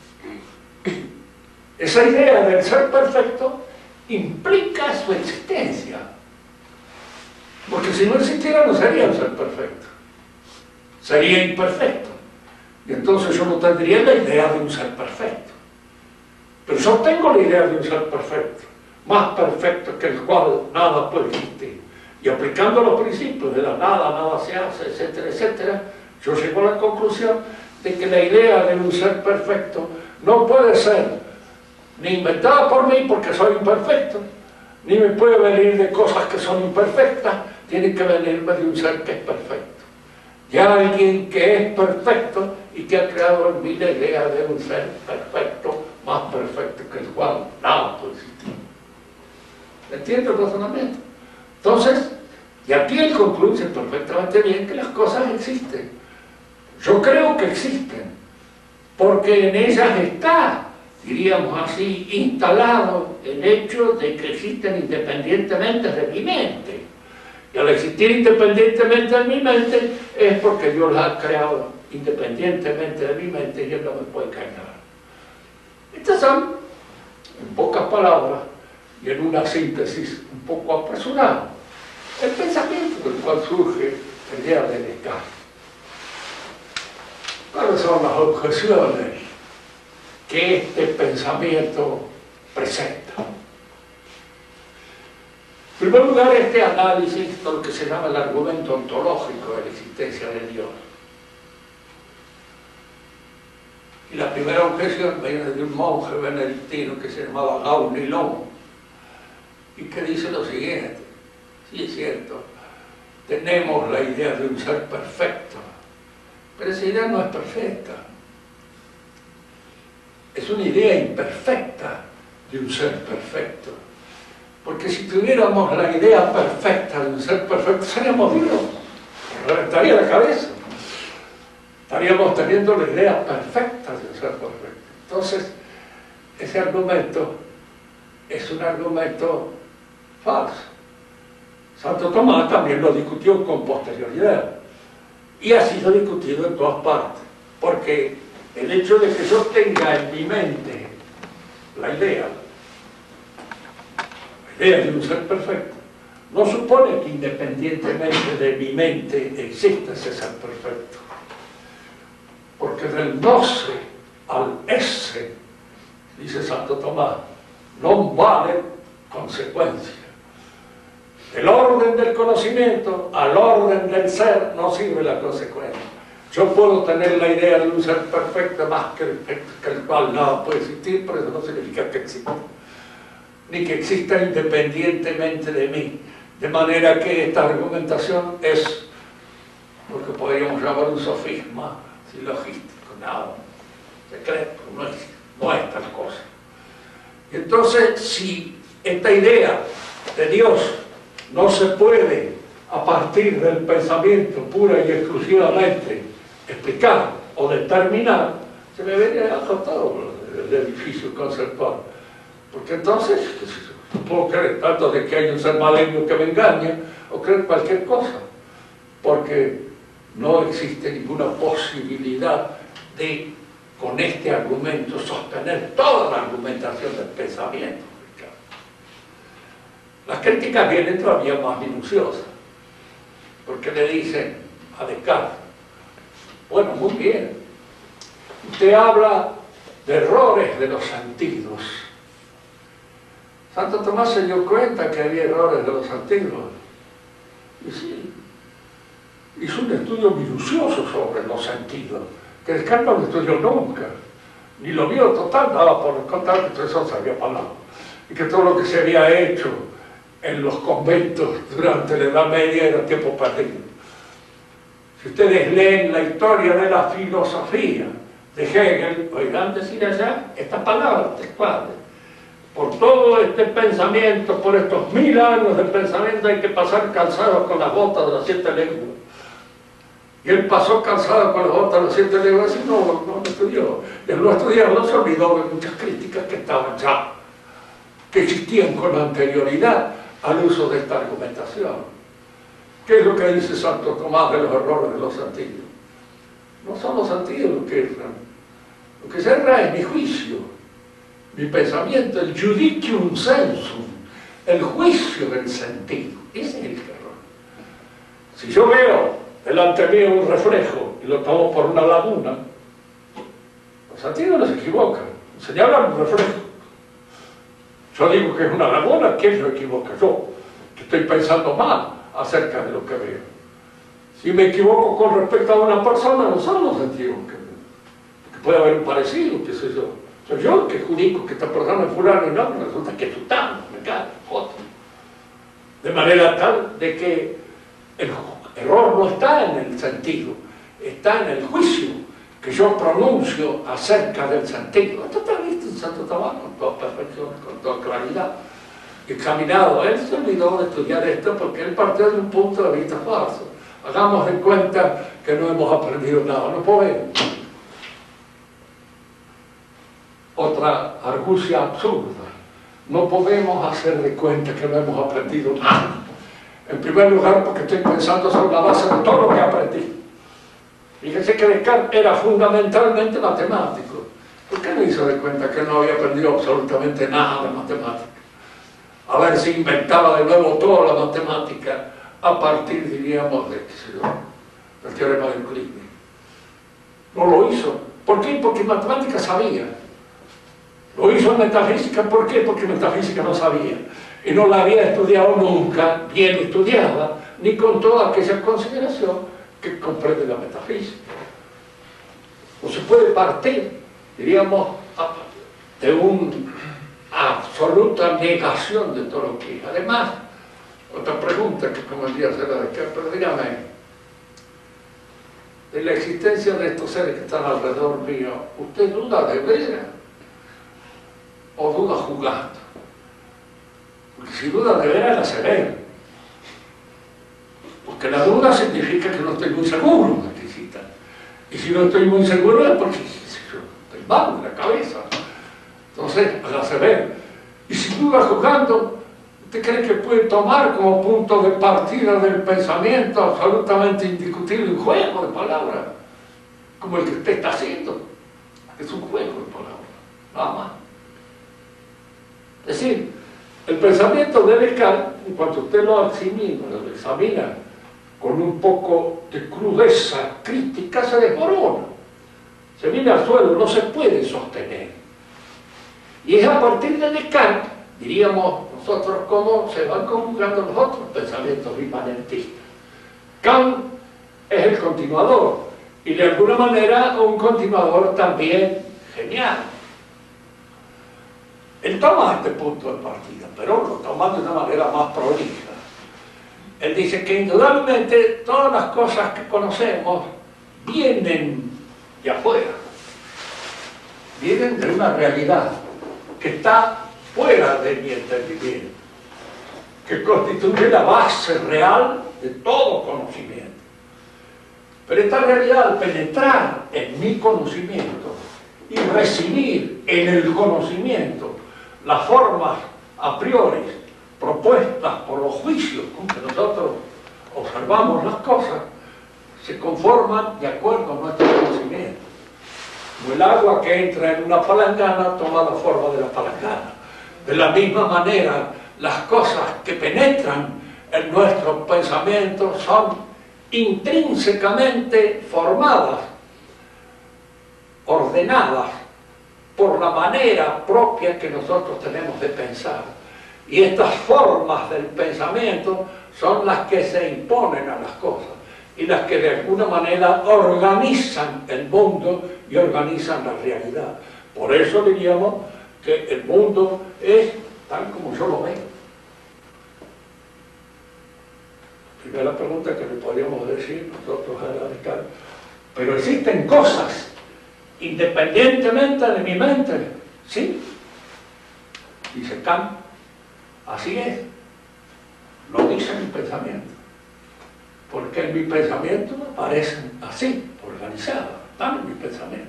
Esa idea del ser perfecto implica su existencia, porque si no existiera no sería un ser perfecto, sería imperfecto, y entonces yo no tendría la idea de un ser perfecto. Pero yo tengo la idea de un ser perfecto, más perfecto que el cual nada puede existir, y aplicando los principios de la nada, nada se hace, etcétera, etcétera, yo llego a la conclusión de que la idea de un ser perfecto no puede ser ni inventada por mí porque soy imperfecto, ni me puede venir de cosas que son imperfectas, tiene que venirme de un ser que es perfecto, de alguien que es perfecto y que ha creado en mí la idea de un ser perfecto, más perfecto que el cual nada puede existir. ¿Entiende el razonamiento? Entonces, y aquí él concluye perfectamente bien que las cosas existen. Yo creo que existen, porque en ellas está, diríamos así, instalado el hecho de que existen independientemente de mi mente. Y al existir independientemente de mi mente es porque Dios las ha creado independientemente de mi mente y Él no me puede engañar. Estas son, en pocas palabras y en una síntesis un poco apresurada, el pensamiento del cual surge la idea de Descartes. ¿Cuáles son las objeciones que este pensamiento presenta? En primer lugar, este análisis, lo que se llama el argumento ontológico de la existencia de Dios. Y la primera objeción viene de un monje benedictino que se llamaba Gaunilón y que dice lo siguiente: sí, es cierto, tenemos la idea de un ser perfecto, pero esa idea no es perfecta. Es una idea imperfecta de un ser perfecto. Porque si tuviéramos la idea perfecta de un ser perfecto, seríamos Dios. Nos reventaría la cabeza. Estaríamos teniendo la idea perfecta de un ser perfecto. Entonces, ese argumento es un argumento falso. Santo Tomás también lo discutió con posterioridad. Y ha sido discutido en todas partes. Porque el hecho de que yo tenga en mi mente la idea de un ser perfecto no supone que independientemente de mi mente exista ese ser perfecto. Porque del no sé al esse, dice Santo Tomás, no vale consecuencia. Del orden del conocimiento al orden del ser no sirve la consecuencia. Yo puedo tener la idea de un ser perfecto más que el cual nada puede existir, pero eso no significa que exista, ni que exista independientemente de mí. De manera que esta argumentación es lo que podríamos llamar un sofisma silogístico, nada, secreto, no es tal cosa. Y entonces, si esta idea de Dios no se puede, a partir del pensamiento pura y exclusivamente, explicar o determinar, se me vería agotado el edificio conceptual. Porque entonces, puedo creer tanto de que hay un ser maligno que me engaña, o creer cualquier cosa, porque no existe ninguna posibilidad de, con este argumento, sostener toda la argumentación del pensamiento. Las críticas vienen todavía más minuciosas, porque le dicen a Descartes: bueno, muy bien, usted habla de errores de los sentidos. Santo Tomás se dio cuenta que había errores de los sentidos. Y sí, hizo un estudio minucioso sobre los sentidos, que Descartes no lo estudió nunca, ni lo vio total, nada por contar que eso se había palado, y que todo lo que se había hecho en los conventos durante la Edad Media era tiempo perdido. Si ustedes leen la historia de la filosofía de Hegel, oirán decir allá estas palabras textuales: por todo este pensamiento, por estos 1000 años de pensamiento, hay que pasar calzados con las botas de las 7 lenguas. Y él pasó calzado con las botas de las 7 lenguas y no estudió. Y al no estudiar no se olvidó de muchas críticas que estaban ya, que existían con anterioridad al uso de esta argumentación. ¿Qué es lo que dice Santo Tomás de los errores de los sentidos? No son los sentidos los que erran. Lo que se erra es mi juicio, mi pensamiento, el judicium sensum, el juicio del sentido. Ese es el error. Si yo veo delante mío un reflejo y lo tomo por una laguna, los sentidos no se equivocan, señalan un reflejo. Yo digo que es una laguna, ¿quién lo equivoca? Yo, que estoy pensando mal acerca de lo que veo. Si me equivoco con respecto a una persona, no son los sentidos que puede haber un parecido, qué sé yo. Soy yo el que jurico que esta persona es fulano y no, resulta que es tutano, me cae, otro. De manera tal de que el error no está en el sentido, está en el juicio que yo pronuncio acerca del sentido. Esto está visto en Santo Tomás con toda perfección, con toda claridad. Examinado, él se olvidó de estudiar esto porque él partió de un punto de vista falso. Hagamos de cuenta que no hemos aprendido nada, no podemos. Otra argucia absurda. No podemos hacer de cuenta que no hemos aprendido nada. En primer lugar, porque estoy pensando sobre la base de todo lo que aprendí. Fíjense que Descartes era fundamentalmente matemático. ¿Por qué no hizo de cuenta que no había aprendido absolutamente nada de matemática? A ver si inventaba de nuevo toda la matemática a partir, diríamos, del teorema de Euclides. No lo hizo. ¿Por qué? Porque matemática sabía. Lo hizo en metafísica, ¿por qué? Porque metafísica no sabía. Y no la había estudiado nunca, bien estudiada, ni con toda aquella consideración que comprende la metafísica. O se puede partir, diríamos, de una absoluta negación de todo lo que es. Además, otra pregunta que convendría hacer a Descartes, pero dígame, de la existencia de estos seres que están alrededor mío, ¿usted duda de veras o duda jugando? Porque si duda de veras, la se ve. Porque la duda significa que no estoy muy seguro de que exista. Y si no estoy muy seguro es porque yo estoy mal de la cabeza. Entonces, la se ve. Y si duda jugando, ¿usted cree que puede tomar como punto de partida del pensamiento absolutamente indiscutible un juego de palabras? Como el que usted está haciendo. Es un juego de palabras. Nada más. Es decir, el pensamiento de Descartes, en cuanto usted lo examina con un poco de crudeza crítica, se desmorona. Se viene al suelo, no se puede sostener. Y es a partir de Descartes, diríamos nosotros, cómo se van conjugando los otros pensamientos imanentistas. Kant es el continuador, y de alguna manera un continuador también genial. Él toma este punto de partida, pero lo toma de una manera más prolija. Él dice que indudablemente todas las cosas que conocemos vienen de afuera, vienen de una realidad que está fuera de mi entendimiento, que constituye la base real de todo conocimiento. Pero esta realidad, al penetrar en mi conocimiento y recibir en el conocimiento las formas a priori propuestas por los juicios con que nosotros observamos las cosas, se conforman de acuerdo a nuestro conocimiento. Como el agua que entra en una palangana toma la forma de la palangana. De la misma manera, las cosas que penetran en nuestro pensamiento son intrínsecamente formadas, ordenadas por la manera propia que nosotros tenemos de pensar. Y estas formas del pensamiento son las que se imponen a las cosas y las que de alguna manera organizan el mundo y organizan la realidad. Por eso diríamos que el mundo es tal como yo lo veo. Primera pregunta que le podríamos decir nosotros a Descartes, pero existen cosas independientemente de mi mente, ¿sí? Dice Kant, así es, lo dice mi pensamiento, porque en mi pensamiento aparecen así, organizados, están en mi pensamiento.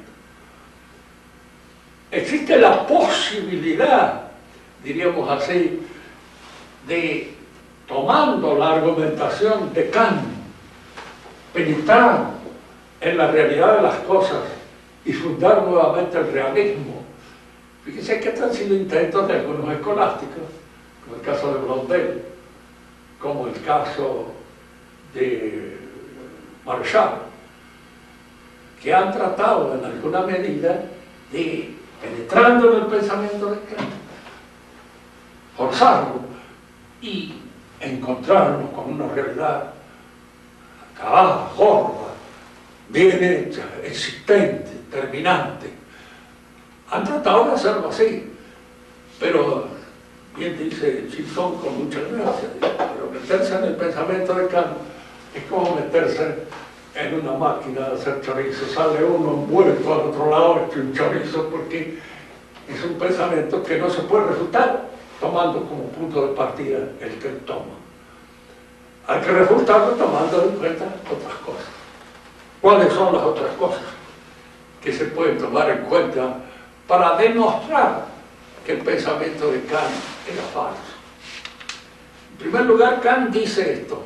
Existe la posibilidad, diríamos así, de, tomando la argumentación de Kant, penetrar en la realidad de las cosas y fundar nuevamente el realismo. Fíjense que están siendo intentos de algunos escolásticos, como el caso de Blondel, como el caso de Marchal, que han tratado en alguna medida de, penetrando en el pensamiento de Kant, forzarlo y encontrarnos con una realidad acabada, gorda, bien hecha, existente, terminante. Han tratado de hacerlo así, pero bien dice Chisholm con mucha gracia, pero meterse en el pensamiento de Kant es como meterse en una máquina de hacer chorizo, sale uno envuelto al otro lado hecho un chorizo, porque es un pensamiento que no se puede refutar tomando como punto de partida el que él toma. Hay que refutarlo tomando en cuenta otras cosas. ¿Cuáles son las otras cosas que se pueden tomar en cuenta para demostrar que el pensamiento de Kant era falso? En primer lugar, Kant dice esto: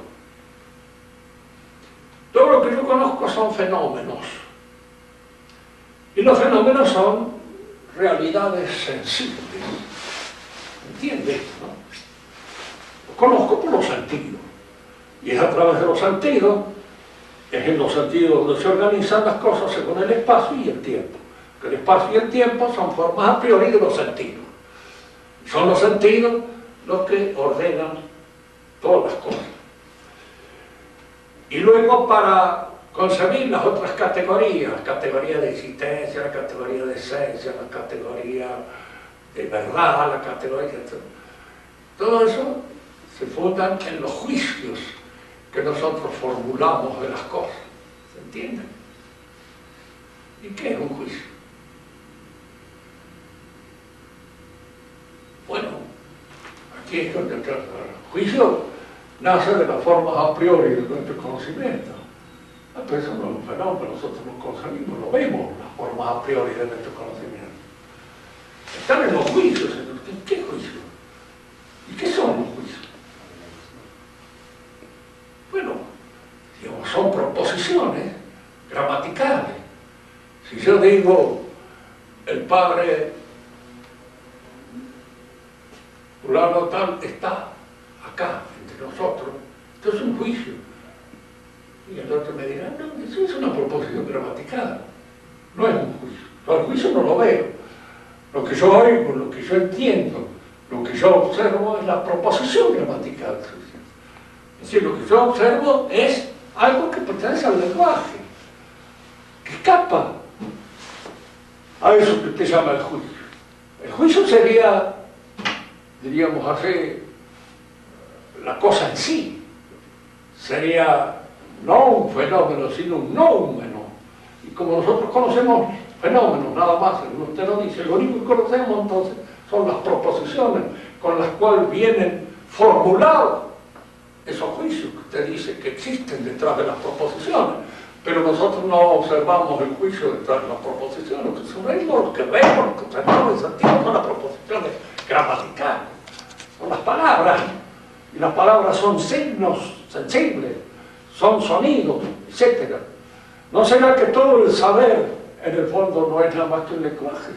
todo lo que yo conozco son fenómenos, y los fenómenos son realidades sensibles. ¿Entiendes? ¿No? Lo conozco por los sentidos, y es a través de los sentidos, es en los sentidos donde se organizan las cosas según el espacio y el tiempo. Que el espacio y el tiempo son formas a priori de los sentidos. Son los sentidos los que ordenan todas las cosas. Y luego, para concebir las otras categorías, la categoría de existencia, la categoría de esencia, la categoría de verdad, la categoría de... todo eso se fundan en los juicios que nosotros formulamos de las cosas. ¿Se entiende? ¿Y qué es un juicio? Bueno, aquí es donde el juicio nace de las formas a priori de nuestro conocimiento. Pero eso no es un fenómeno, nosotros lo concebimos, lo vemos, las formas a priori de nuestro conocimiento. Están en los juicios. ¿Qué juicios? ¿Y qué son los juicios? Bueno, digamos, son proposiciones gramaticales. Si yo digo, el padre fulano tal está acá, entre nosotros, esto es un juicio. Y el otro me dirá, no, eso es una proposición gramatical, no es un juicio. Yo el juicio no lo veo. Lo que yo oigo, lo que yo entiendo, lo que yo observo es la proposición gramatical. Es decir, lo que yo observo es algo que pertenece al lenguaje, que escapa a eso que usted llama el juicio. El juicio sería, diríamos así, la cosa en sí. Sería no un fenómeno, sino un noumeno. Y como nosotros conocemos fenómenos, nada más, usted lo dice, lo único que conocemos entonces son las proposiciones con las cuales vienen formulados esos juicios que usted dice que existen detrás de las proposiciones. Pero nosotros no observamos el juicio detrás de las proposiciones, lo que sabemos, lo que vemos, lo que tenemos en sentido son las proposiciones gramaticales, son las palabras, y las palabras son signos sensibles, son sonidos, etc. ¿No será que todo el saber en el fondo no es nada más que un lenguaje?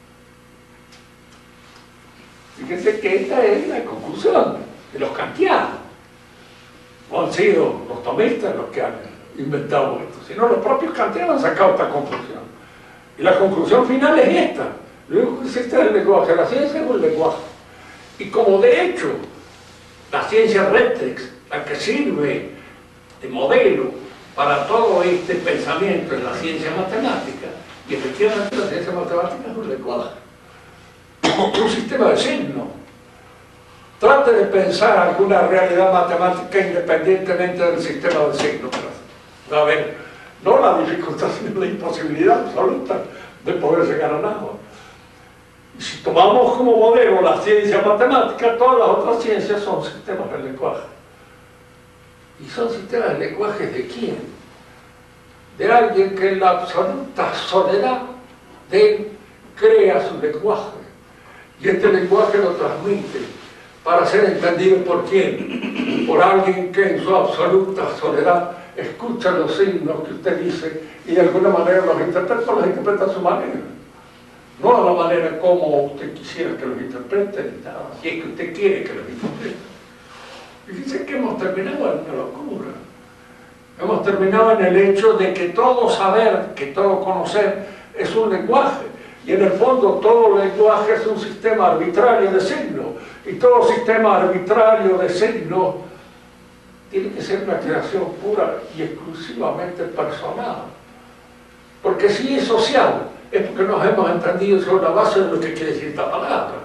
Fíjense que esta es la conclusión de los kantianos. No han sido los tomistas los que han inventado esto, sino los propios kantianos han sacado esta conclusión. Y la conclusión final es esta: lo único que existe es el lenguaje, la ciencia es un lenguaje. Y como de hecho la ciencia rectex, la que sirve de modelo para todo este pensamiento en la ciencia matemática, y efectivamente la ciencia matemática es un lenguaje, un sistema de signos. Trate de pensar alguna realidad matemática independientemente del sistema de signos. Va a ver, no la dificultad, sino la imposibilidad absoluta de poder llegar a nada. Y si tomamos como modelo la ciencia matemática, todas las otras ciencias son sistemas de lenguaje. ¿Y son sistemas de lenguaje de quién? De alguien que en la absoluta soledad de él crea su lenguaje. Y este lenguaje lo transmite para ser entendido por quién. Por alguien que en su absoluta soledad escucha los signos que usted dice y de alguna manera los interpreta a su manera. No a la manera como usted quisiera que los interpreten, si es que usted quiere que los interpreten. Fíjense que hemos terminado en una locura. Hemos terminado en el hecho de que todo saber, que todo conocer es un lenguaje. Y en el fondo todo lenguaje es un sistema arbitrario de signos. Y todo sistema arbitrario de signos tiene que ser una creación pura y exclusivamente personal. Porque si es social, es porque nos hemos entendido sobre la base de lo que quiere decir esta palabra.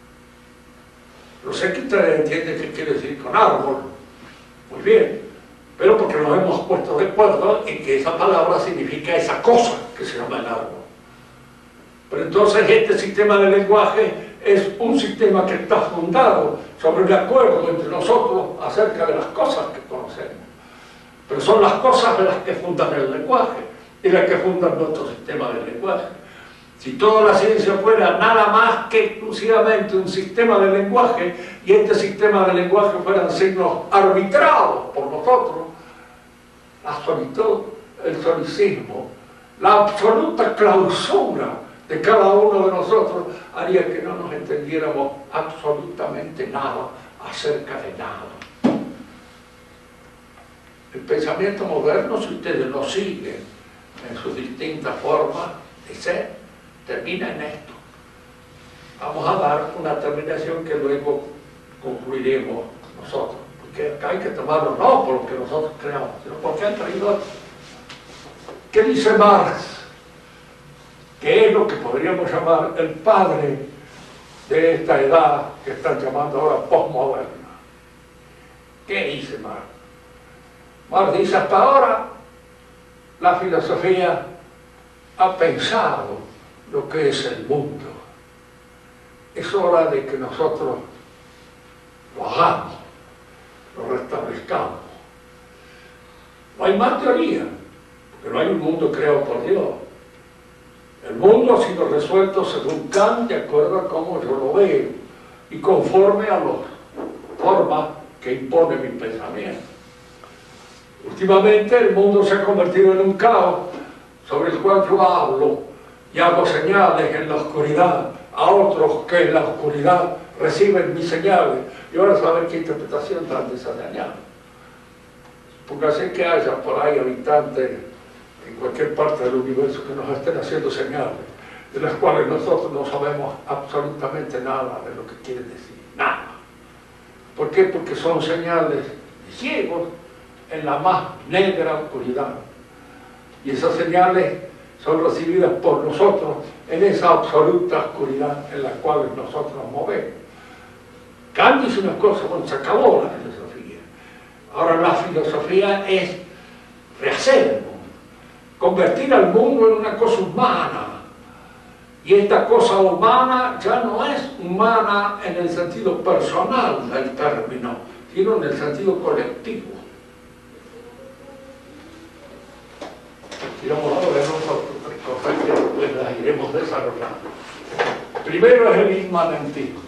Yo sé que ustedes entienden qué quiere decir con árbol. Muy bien. pero porque nos hemos puesto de acuerdo en que esa palabra significa esa cosa que se llama el árbol. Pero entonces este sistema de lenguaje es un sistema que está fundado sobre el acuerdo entre nosotros acerca de las cosas que conocemos. Pero son las cosas las que fundan el lenguaje y las que fundan nuestro sistema de lenguaje. Si toda la ciencia fuera nada más que exclusivamente un sistema de lenguaje y este sistema de lenguaje fueran signos arbitrados por nosotros, la solitud, el solicismo, la absoluta clausura de cada uno de nosotros haría que no nos entendiéramos absolutamente nada acerca de nada. El pensamiento moderno, si ustedes lo siguen en sus distintas formas de ser, termina en esto. Vamos a dar una terminación que luego concluiremos nosotros, porque acá hay que tomarlo no por lo que nosotros creamos, sino porque han traído esto. ¿Qué dice Marx? Que es lo que podríamos llamar el padre de esta edad que están llamando ahora postmoderna. ¿Qué dice Marx? Marx dice: hasta ahora la filosofía ha pensado lo que es el mundo. Es hora de que nosotros lo hagamos, lo restablezcamos. No hay más teoría, porque no hay un mundo creado por Dios. El mundo ha sido resuelto según Kant, de acuerdo a cómo yo lo veo y conforme a las formas que impone mi pensamiento. Últimamente el mundo se ha convertido en un caos sobre el cual yo hablo y hago señales en la oscuridad a otros que en la oscuridad reciben mis señales. Y ahora saber qué interpretación dan de esa señal. Póngase que haya por ahí habitantes en cualquier parte del universo que nos estén haciendo señales, de las cuales nosotros no sabemos absolutamente nada de lo que quieren decir. Nada. ¿Por qué? Porque son señales de ciegos en la más negra oscuridad. Y esas señales son recibidas por nosotros en esa absoluta oscuridad en la cual nosotros nos movemos. Kant dice una cosa: bueno, se acabó la filosofía. Ahora la filosofía es rehacer el mundo, convertir al mundo en una cosa humana. Y esta cosa humana ya no es humana en el sentido personal del término, sino en el sentido colectivo. Y vamos a ver otras cosas que después las iremos desarrollando. Primero es el inmanentismo.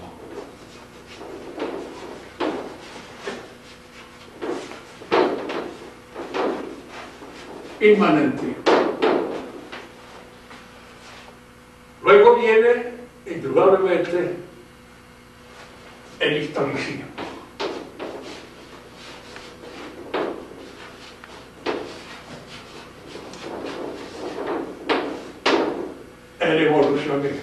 Inmanentismo. Luego viene, indudablemente, el historicismo. El evolucionismo.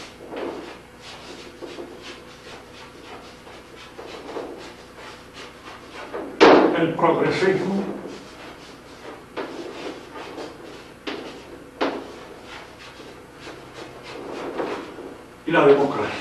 El progresismo. Y la democracia.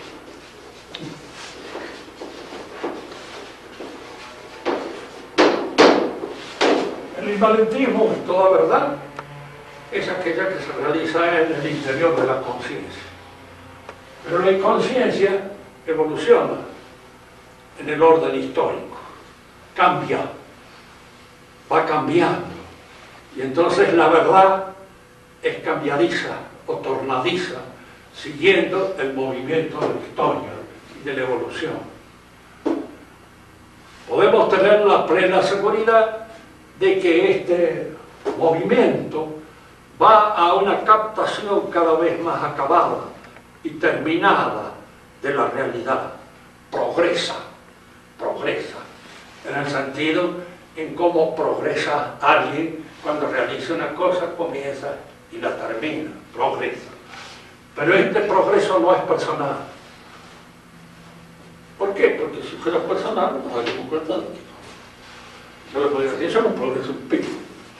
El inmanentismo, en toda verdad, es aquella que se realiza en el interior de la conciencia. Pero la inconsciencia evoluciona en el orden histórico, cambia, va cambiando, y entonces la verdad es cambiadiza o tornadiza, siguiendo el movimiento de la historia y de la evolución. Podemos tener la plena seguridad de que este movimiento va a una captación cada vez más acabada y terminada de la realidad. Progresa, en el sentido en cómo progresa alguien cuando realiza una cosa, comienza y la termina, progresa. Pero este progreso no es personal. ¿Por qué? Porque si fuera personal, nos daríamos cuenta de que yo le podría decir: yo no progreso un pico.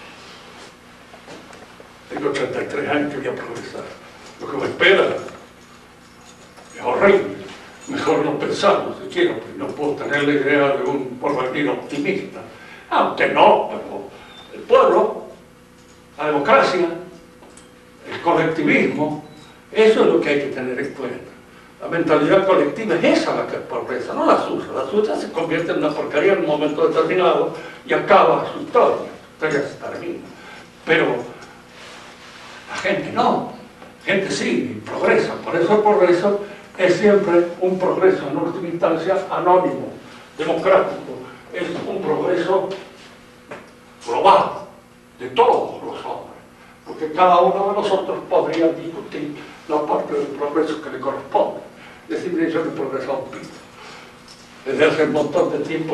Tengo 83 años que voy a progresar. Lo que me espera es horrible. Mejor no pensarlo, si quiero, porque no puedo tener la idea de un porvenir optimista. Aunque no, pero el pueblo, la democracia, el colectivismo, eso es lo que hay que tener en cuenta. La mentalidad colectiva es esa la que progresa, no la suya. La suya se convierte en una porquería en un momento determinado y acaba su historia se termina. Pero la gente no, la gente sigue y progresa. Por eso el progreso es siempre un progreso en última instancia anónimo, democrático. Es un progreso global de todos los hombres, porque cada uno de nosotros podría discutir la parte del progreso que le corresponde. Es decir, yo he progresado un pito desde hace un montón de tiempo.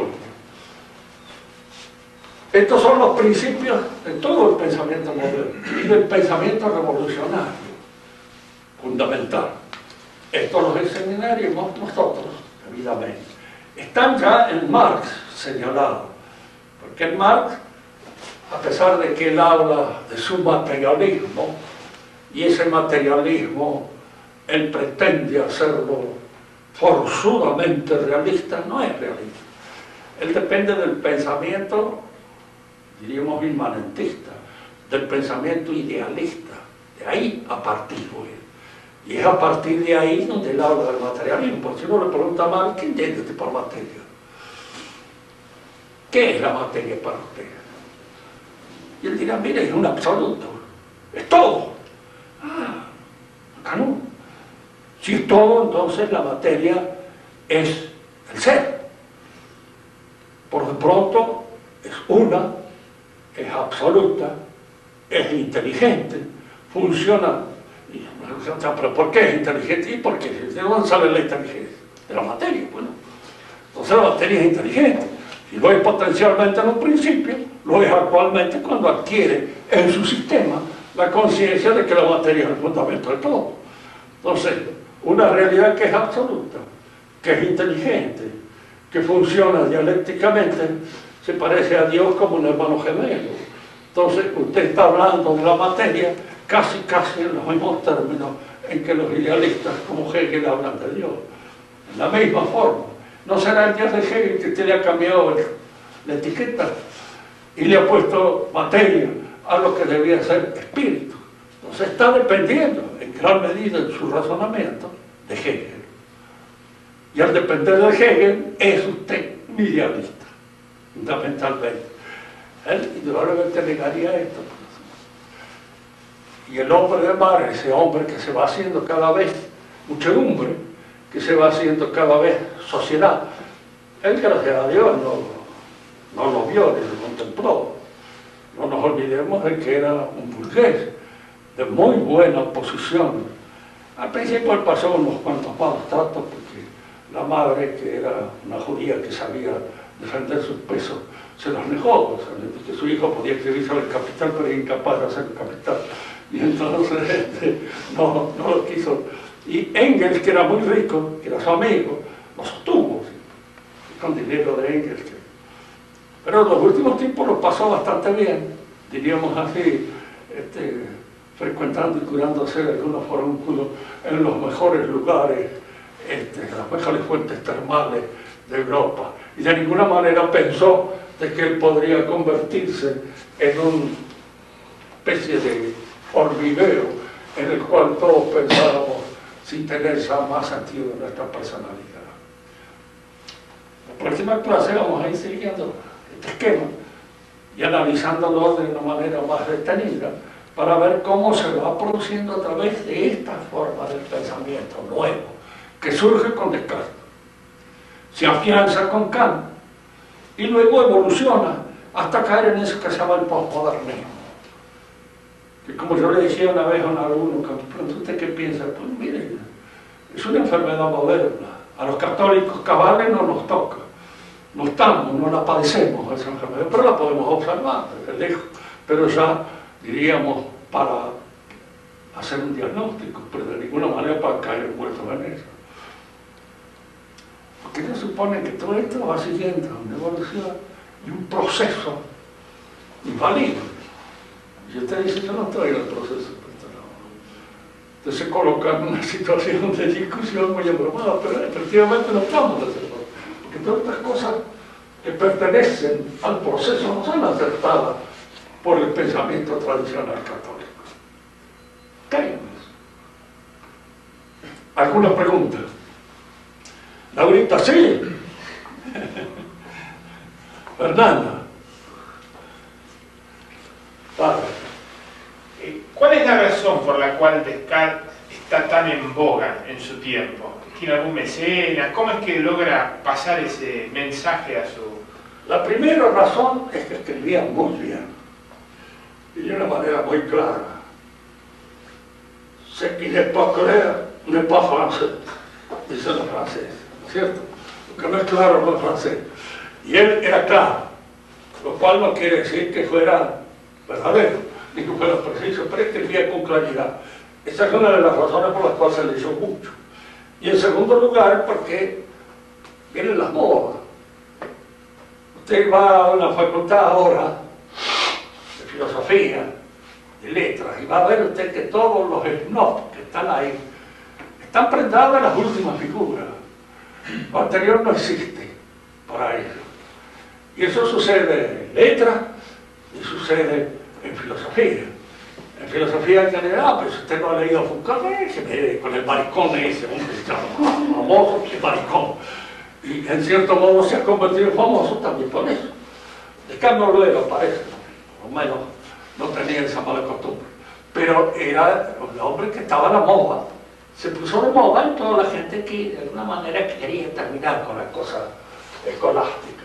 Estos son los principios de todo el pensamiento moderno y del pensamiento revolucionario fundamental. Esto los examinaremos nosotros debidamente. Están ya en Marx señalados, porque en Marx, a pesar de que él habla de su materialismo, y ese materialismo él pretende hacerlo forzudamente realista, no es realista. Él depende del pensamiento, diríamos inmanentista, del pensamiento idealista. De ahí a partir él. Y es a partir de ahí donde él habla del materialismo. Porque si uno le pregunta a Marx, ¿qué entiende usted por materia? ¿Qué es la materia para usted? Y él dirá, mire, es un absoluto, es todo. Ah, acá no. Si es todo, entonces la materia es el ser. Por de pronto es una, es absoluta, es inteligente, funciona. ¿Pero por qué es inteligente? ¿Y por qué? ¿De dónde sale la inteligencia? De la materia, bueno. Entonces la materia es inteligente. Si lo es potencialmente en un principio, lo es actualmente cuando adquiere en su sistema la conciencia de que la materia es el fundamento de todo. Entonces, una realidad que es absoluta, que es inteligente, que funciona dialécticamente, se parece a Dios como un hermano gemelo. Entonces, usted está hablando de la materia casi en los mismos términos en que los idealistas como Hegel hablan de Dios. En la misma forma. ¿No será el Dios de Hegel que usted le ha cambiado la etiqueta y le ha puesto materia a lo que debía ser espíritu? Entonces está dependiendo en gran medida en su razonamiento de Hegel. Y al depender de Hegel es usted un idealista, fundamentalmente. Él indudablemente negaría esto. Y el hombre de mar, ese hombre que se va haciendo cada vez muchedumbre, que se va haciendo cada vez sociedad, él, gracias a Dios, no lo vio ni lo contempló. No nos olvidemos de que era un burgués de muy buena posición. Al principio él pasó unos cuantos malos tratos porque la madre, que era una judía que sabía defender sus pesos, se los negó, o sea, que su hijo podía escribir sobre el capital, pero era incapaz de hacer el capital. Y entonces no lo quiso. Y Engels, que era muy rico, que era su amigo, lo sostuvo, con dinero de Engels. Pero en los últimos tiempos lo pasó bastante bien, diríamos así, frecuentando y curándose de algunos forúnculos en los mejores lugares, las mejores fuentes termales de Europa. Y de ninguna manera pensó de que él podría convertirse en una especie de hormiguero en el cual todos pensábamos sin tener ya más sentido de nuestra personalidad. En la próxima clase vamos a ir siguiendo este esquema y analizándolo de una manera más detenida para ver cómo se va produciendo a través de esta forma del pensamiento nuevo que surge con Descartes, se afianza con Kant y luego evoluciona hasta caer en eso que se llama el postmodernismo. Que como yo le decía una vez a un alumno, ¿usted qué piensa? Pues mire, es una enfermedad moderna. A los católicos cabales no nos toca. No estamos, no la padecemos esa enfermedad, pero la podemos observar desde lejos. Pero ya, diríamos, para hacer un diagnóstico, pero de ninguna manera para caer muertos en eso. Porque ellos suponen que todo esto va siguiendo una evolución y un proceso infalible. Y usted dice, yo no estoy en el proceso. Entonces se coloca en una situación de discusión muy abrumada, pero efectivamente no estamos en ese proceso. Porque todas estas cosas que pertenecen al proceso no son aceptadas por el pensamiento tradicional católico. Caigan eso. ¿Alguna pregunta? Laurita, sí. Fernanda. Padre. ¿Cuál es la razón por la cual Descartes está tan en boga en su tiempo? ¿Tiene algún mecenas? ¿Cómo es que logra pasar ese mensaje a su...? La primera razón es que escribía muy bien y de una manera muy clara. Ce qui n'est pas clair n'est pas français, dicen los franceses, ¿cierto? Lo que no es claro no es francés. Y él era claro, lo cual no quiere decir que fuera verdadero, ni que fuera preciso, pero escribía con claridad. Esa es una de las razones por las cuales se leyó mucho. Y en segundo lugar, porque vienen las modas. Usted va a una facultad ahora de filosofía, de letras, y va a ver usted que todos los snobs que están ahí están prendados a las últimas figuras. Lo anterior no existe para ellos. Y eso sucede en letras y sucede en filosofía. En filosofía en general, pues usted no ha leído Foucault, se ve con el maricón ese, hombre, famoso que maricón. Y en cierto modo se ha convertido en famoso también por eso. Descartes no lo parece, por lo menos no tenía esa mala costumbre. Pero era un hombre que estaba a la moda. Se puso de moda y toda la gente que de alguna manera quería terminar con la cosa escolástica.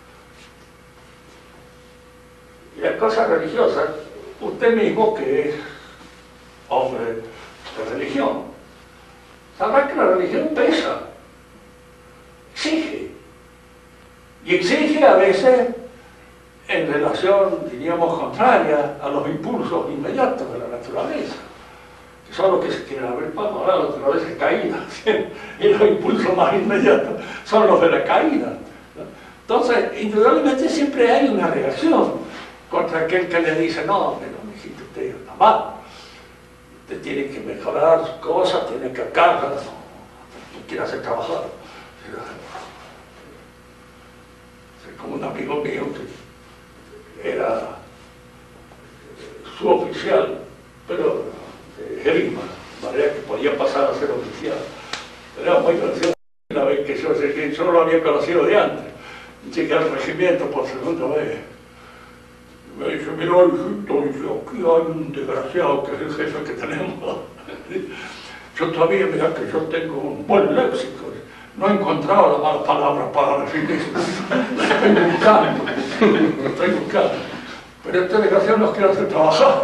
Y la cosa religiosa, usted mismo que es hombre de religión, sabrá que la religión pesa, exige. Y exige a veces en relación, diríamos, contraria a los impulsos inmediatos de la naturaleza, que son los que se quieren abrir paso, ahora la naturaleza es caída, y los impulsos más inmediatos son los de la caída. Entonces, indudablemente siempre hay una reacción contra aquel que le dice, no, pero mijito, usted está mal, usted tiene que mejorar sus cosas, tiene que acá, no quiere hacer trabajar. Como un amigo mío que era suboficial, pero jerima, de manera que podía pasar a ser oficial. Era muy gracioso una vez que yo no lo había conocido de antes, llegué al regimiento por segunda vez. Me dice, mira, hijito, dice, aquí hay un desgraciado que es el jefe que tenemos. Yo todavía, mira que yo tengo un buen léxico. No he encontrado la mala palabra para definir. Estoy buscando. Pero este desgraciado nos quiere hacer trabajar.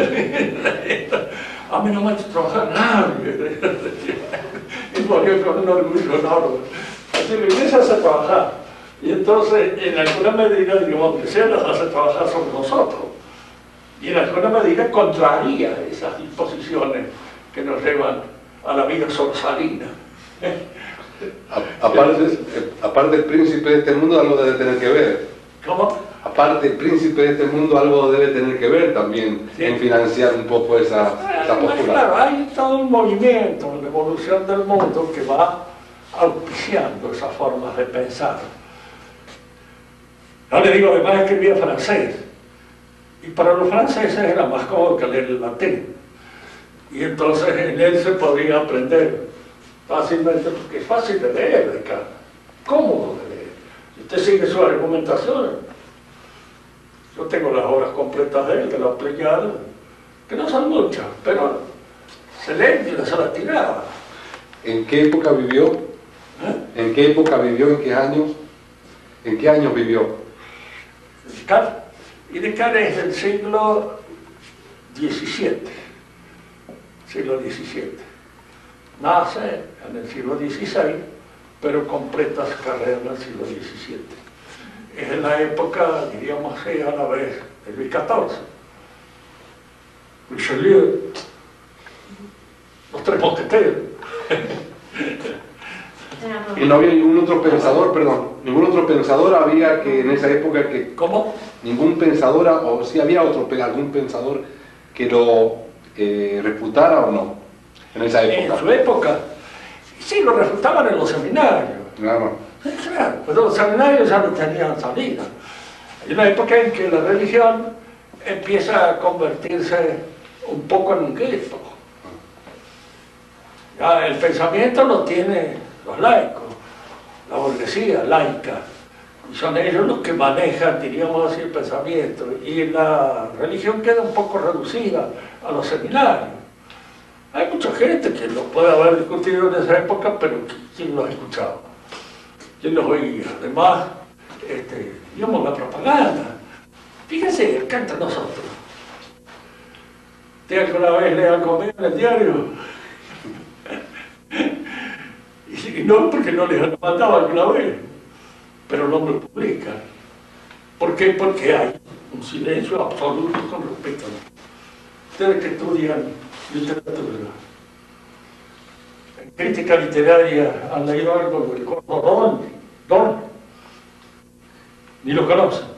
A mí no me ha hecho trabajar nadie. Y volvió con un orgullo enorme. Así que empieza a hacer trabajar. Y entonces, en alguna medida, digamos, que sea, nos hace trabajar sobre nosotros. Y en alguna medida contraría esas disposiciones que nos llevan a la vida sorsalina. Aparte el príncipe de este mundo algo debe tener que ver. ¿Cómo? Aparte el príncipe de este mundo algo debe tener que ver también, sí, en financiar un poco esa postura. Claro, hay todo un movimiento en la evolución del mundo que va auspiciando esas formas de pensar. No le digo, además escribía francés, y para los franceses era más cómodo que leer el latín, y entonces en él se podía aprender fácilmente, porque es fácil de leer, Descartes, cómodo de leer. Si usted sigue su argumentación, yo tengo las obras completas de él, de la Pleiade, que no son muchas, pero se leen y se las tiraba. ¿En qué época vivió? ¿En qué época vivió? ¿En qué años? ¿En qué años vivió? Descartes. Y Descartes es del siglo XVII. Siglo XVII. Nace en el siglo XVI, pero completa su carrera en el siglo XVII. Es en la época, diríamos así, a la vez de Luis XIV. Richelieu, los tres mosqueteros. Y no había ningún otro pensador, perdón, ningún otro pensador había que en esa época que... ¿Cómo? Ningún pensador, o si había algún pensador que lo refutara o no, en esa época. En su época, sí, lo refutaban en los seminarios. Claro. Claro, pero los seminarios ya no tenían salida. Hay una época en que la religión empieza a convertirse un poco en un gueto. Ya el pensamiento lo tienen los laicos, la burguesía laica, y son ellos los que manejan, diríamos así, el pensamiento, y la religión queda un poco reducida a los seminarios. Hay mucha gente que lo puede haber discutido en esa época, pero ¿quién los escuchaba? ¿Quién los oía? Además, digamos, la propaganda. Fíjense, acá entre nosotros. ¿Usted alguna vez lee algo en el diario? Y no, porque no les han mandado alguna vez, pero no lo publican. ¿Por qué? Porque hay un silencio absoluto con respecto a eso. Ustedes que estudian literatura, en crítica literaria, han leído algo del Corno Dorn, ni lo conocen.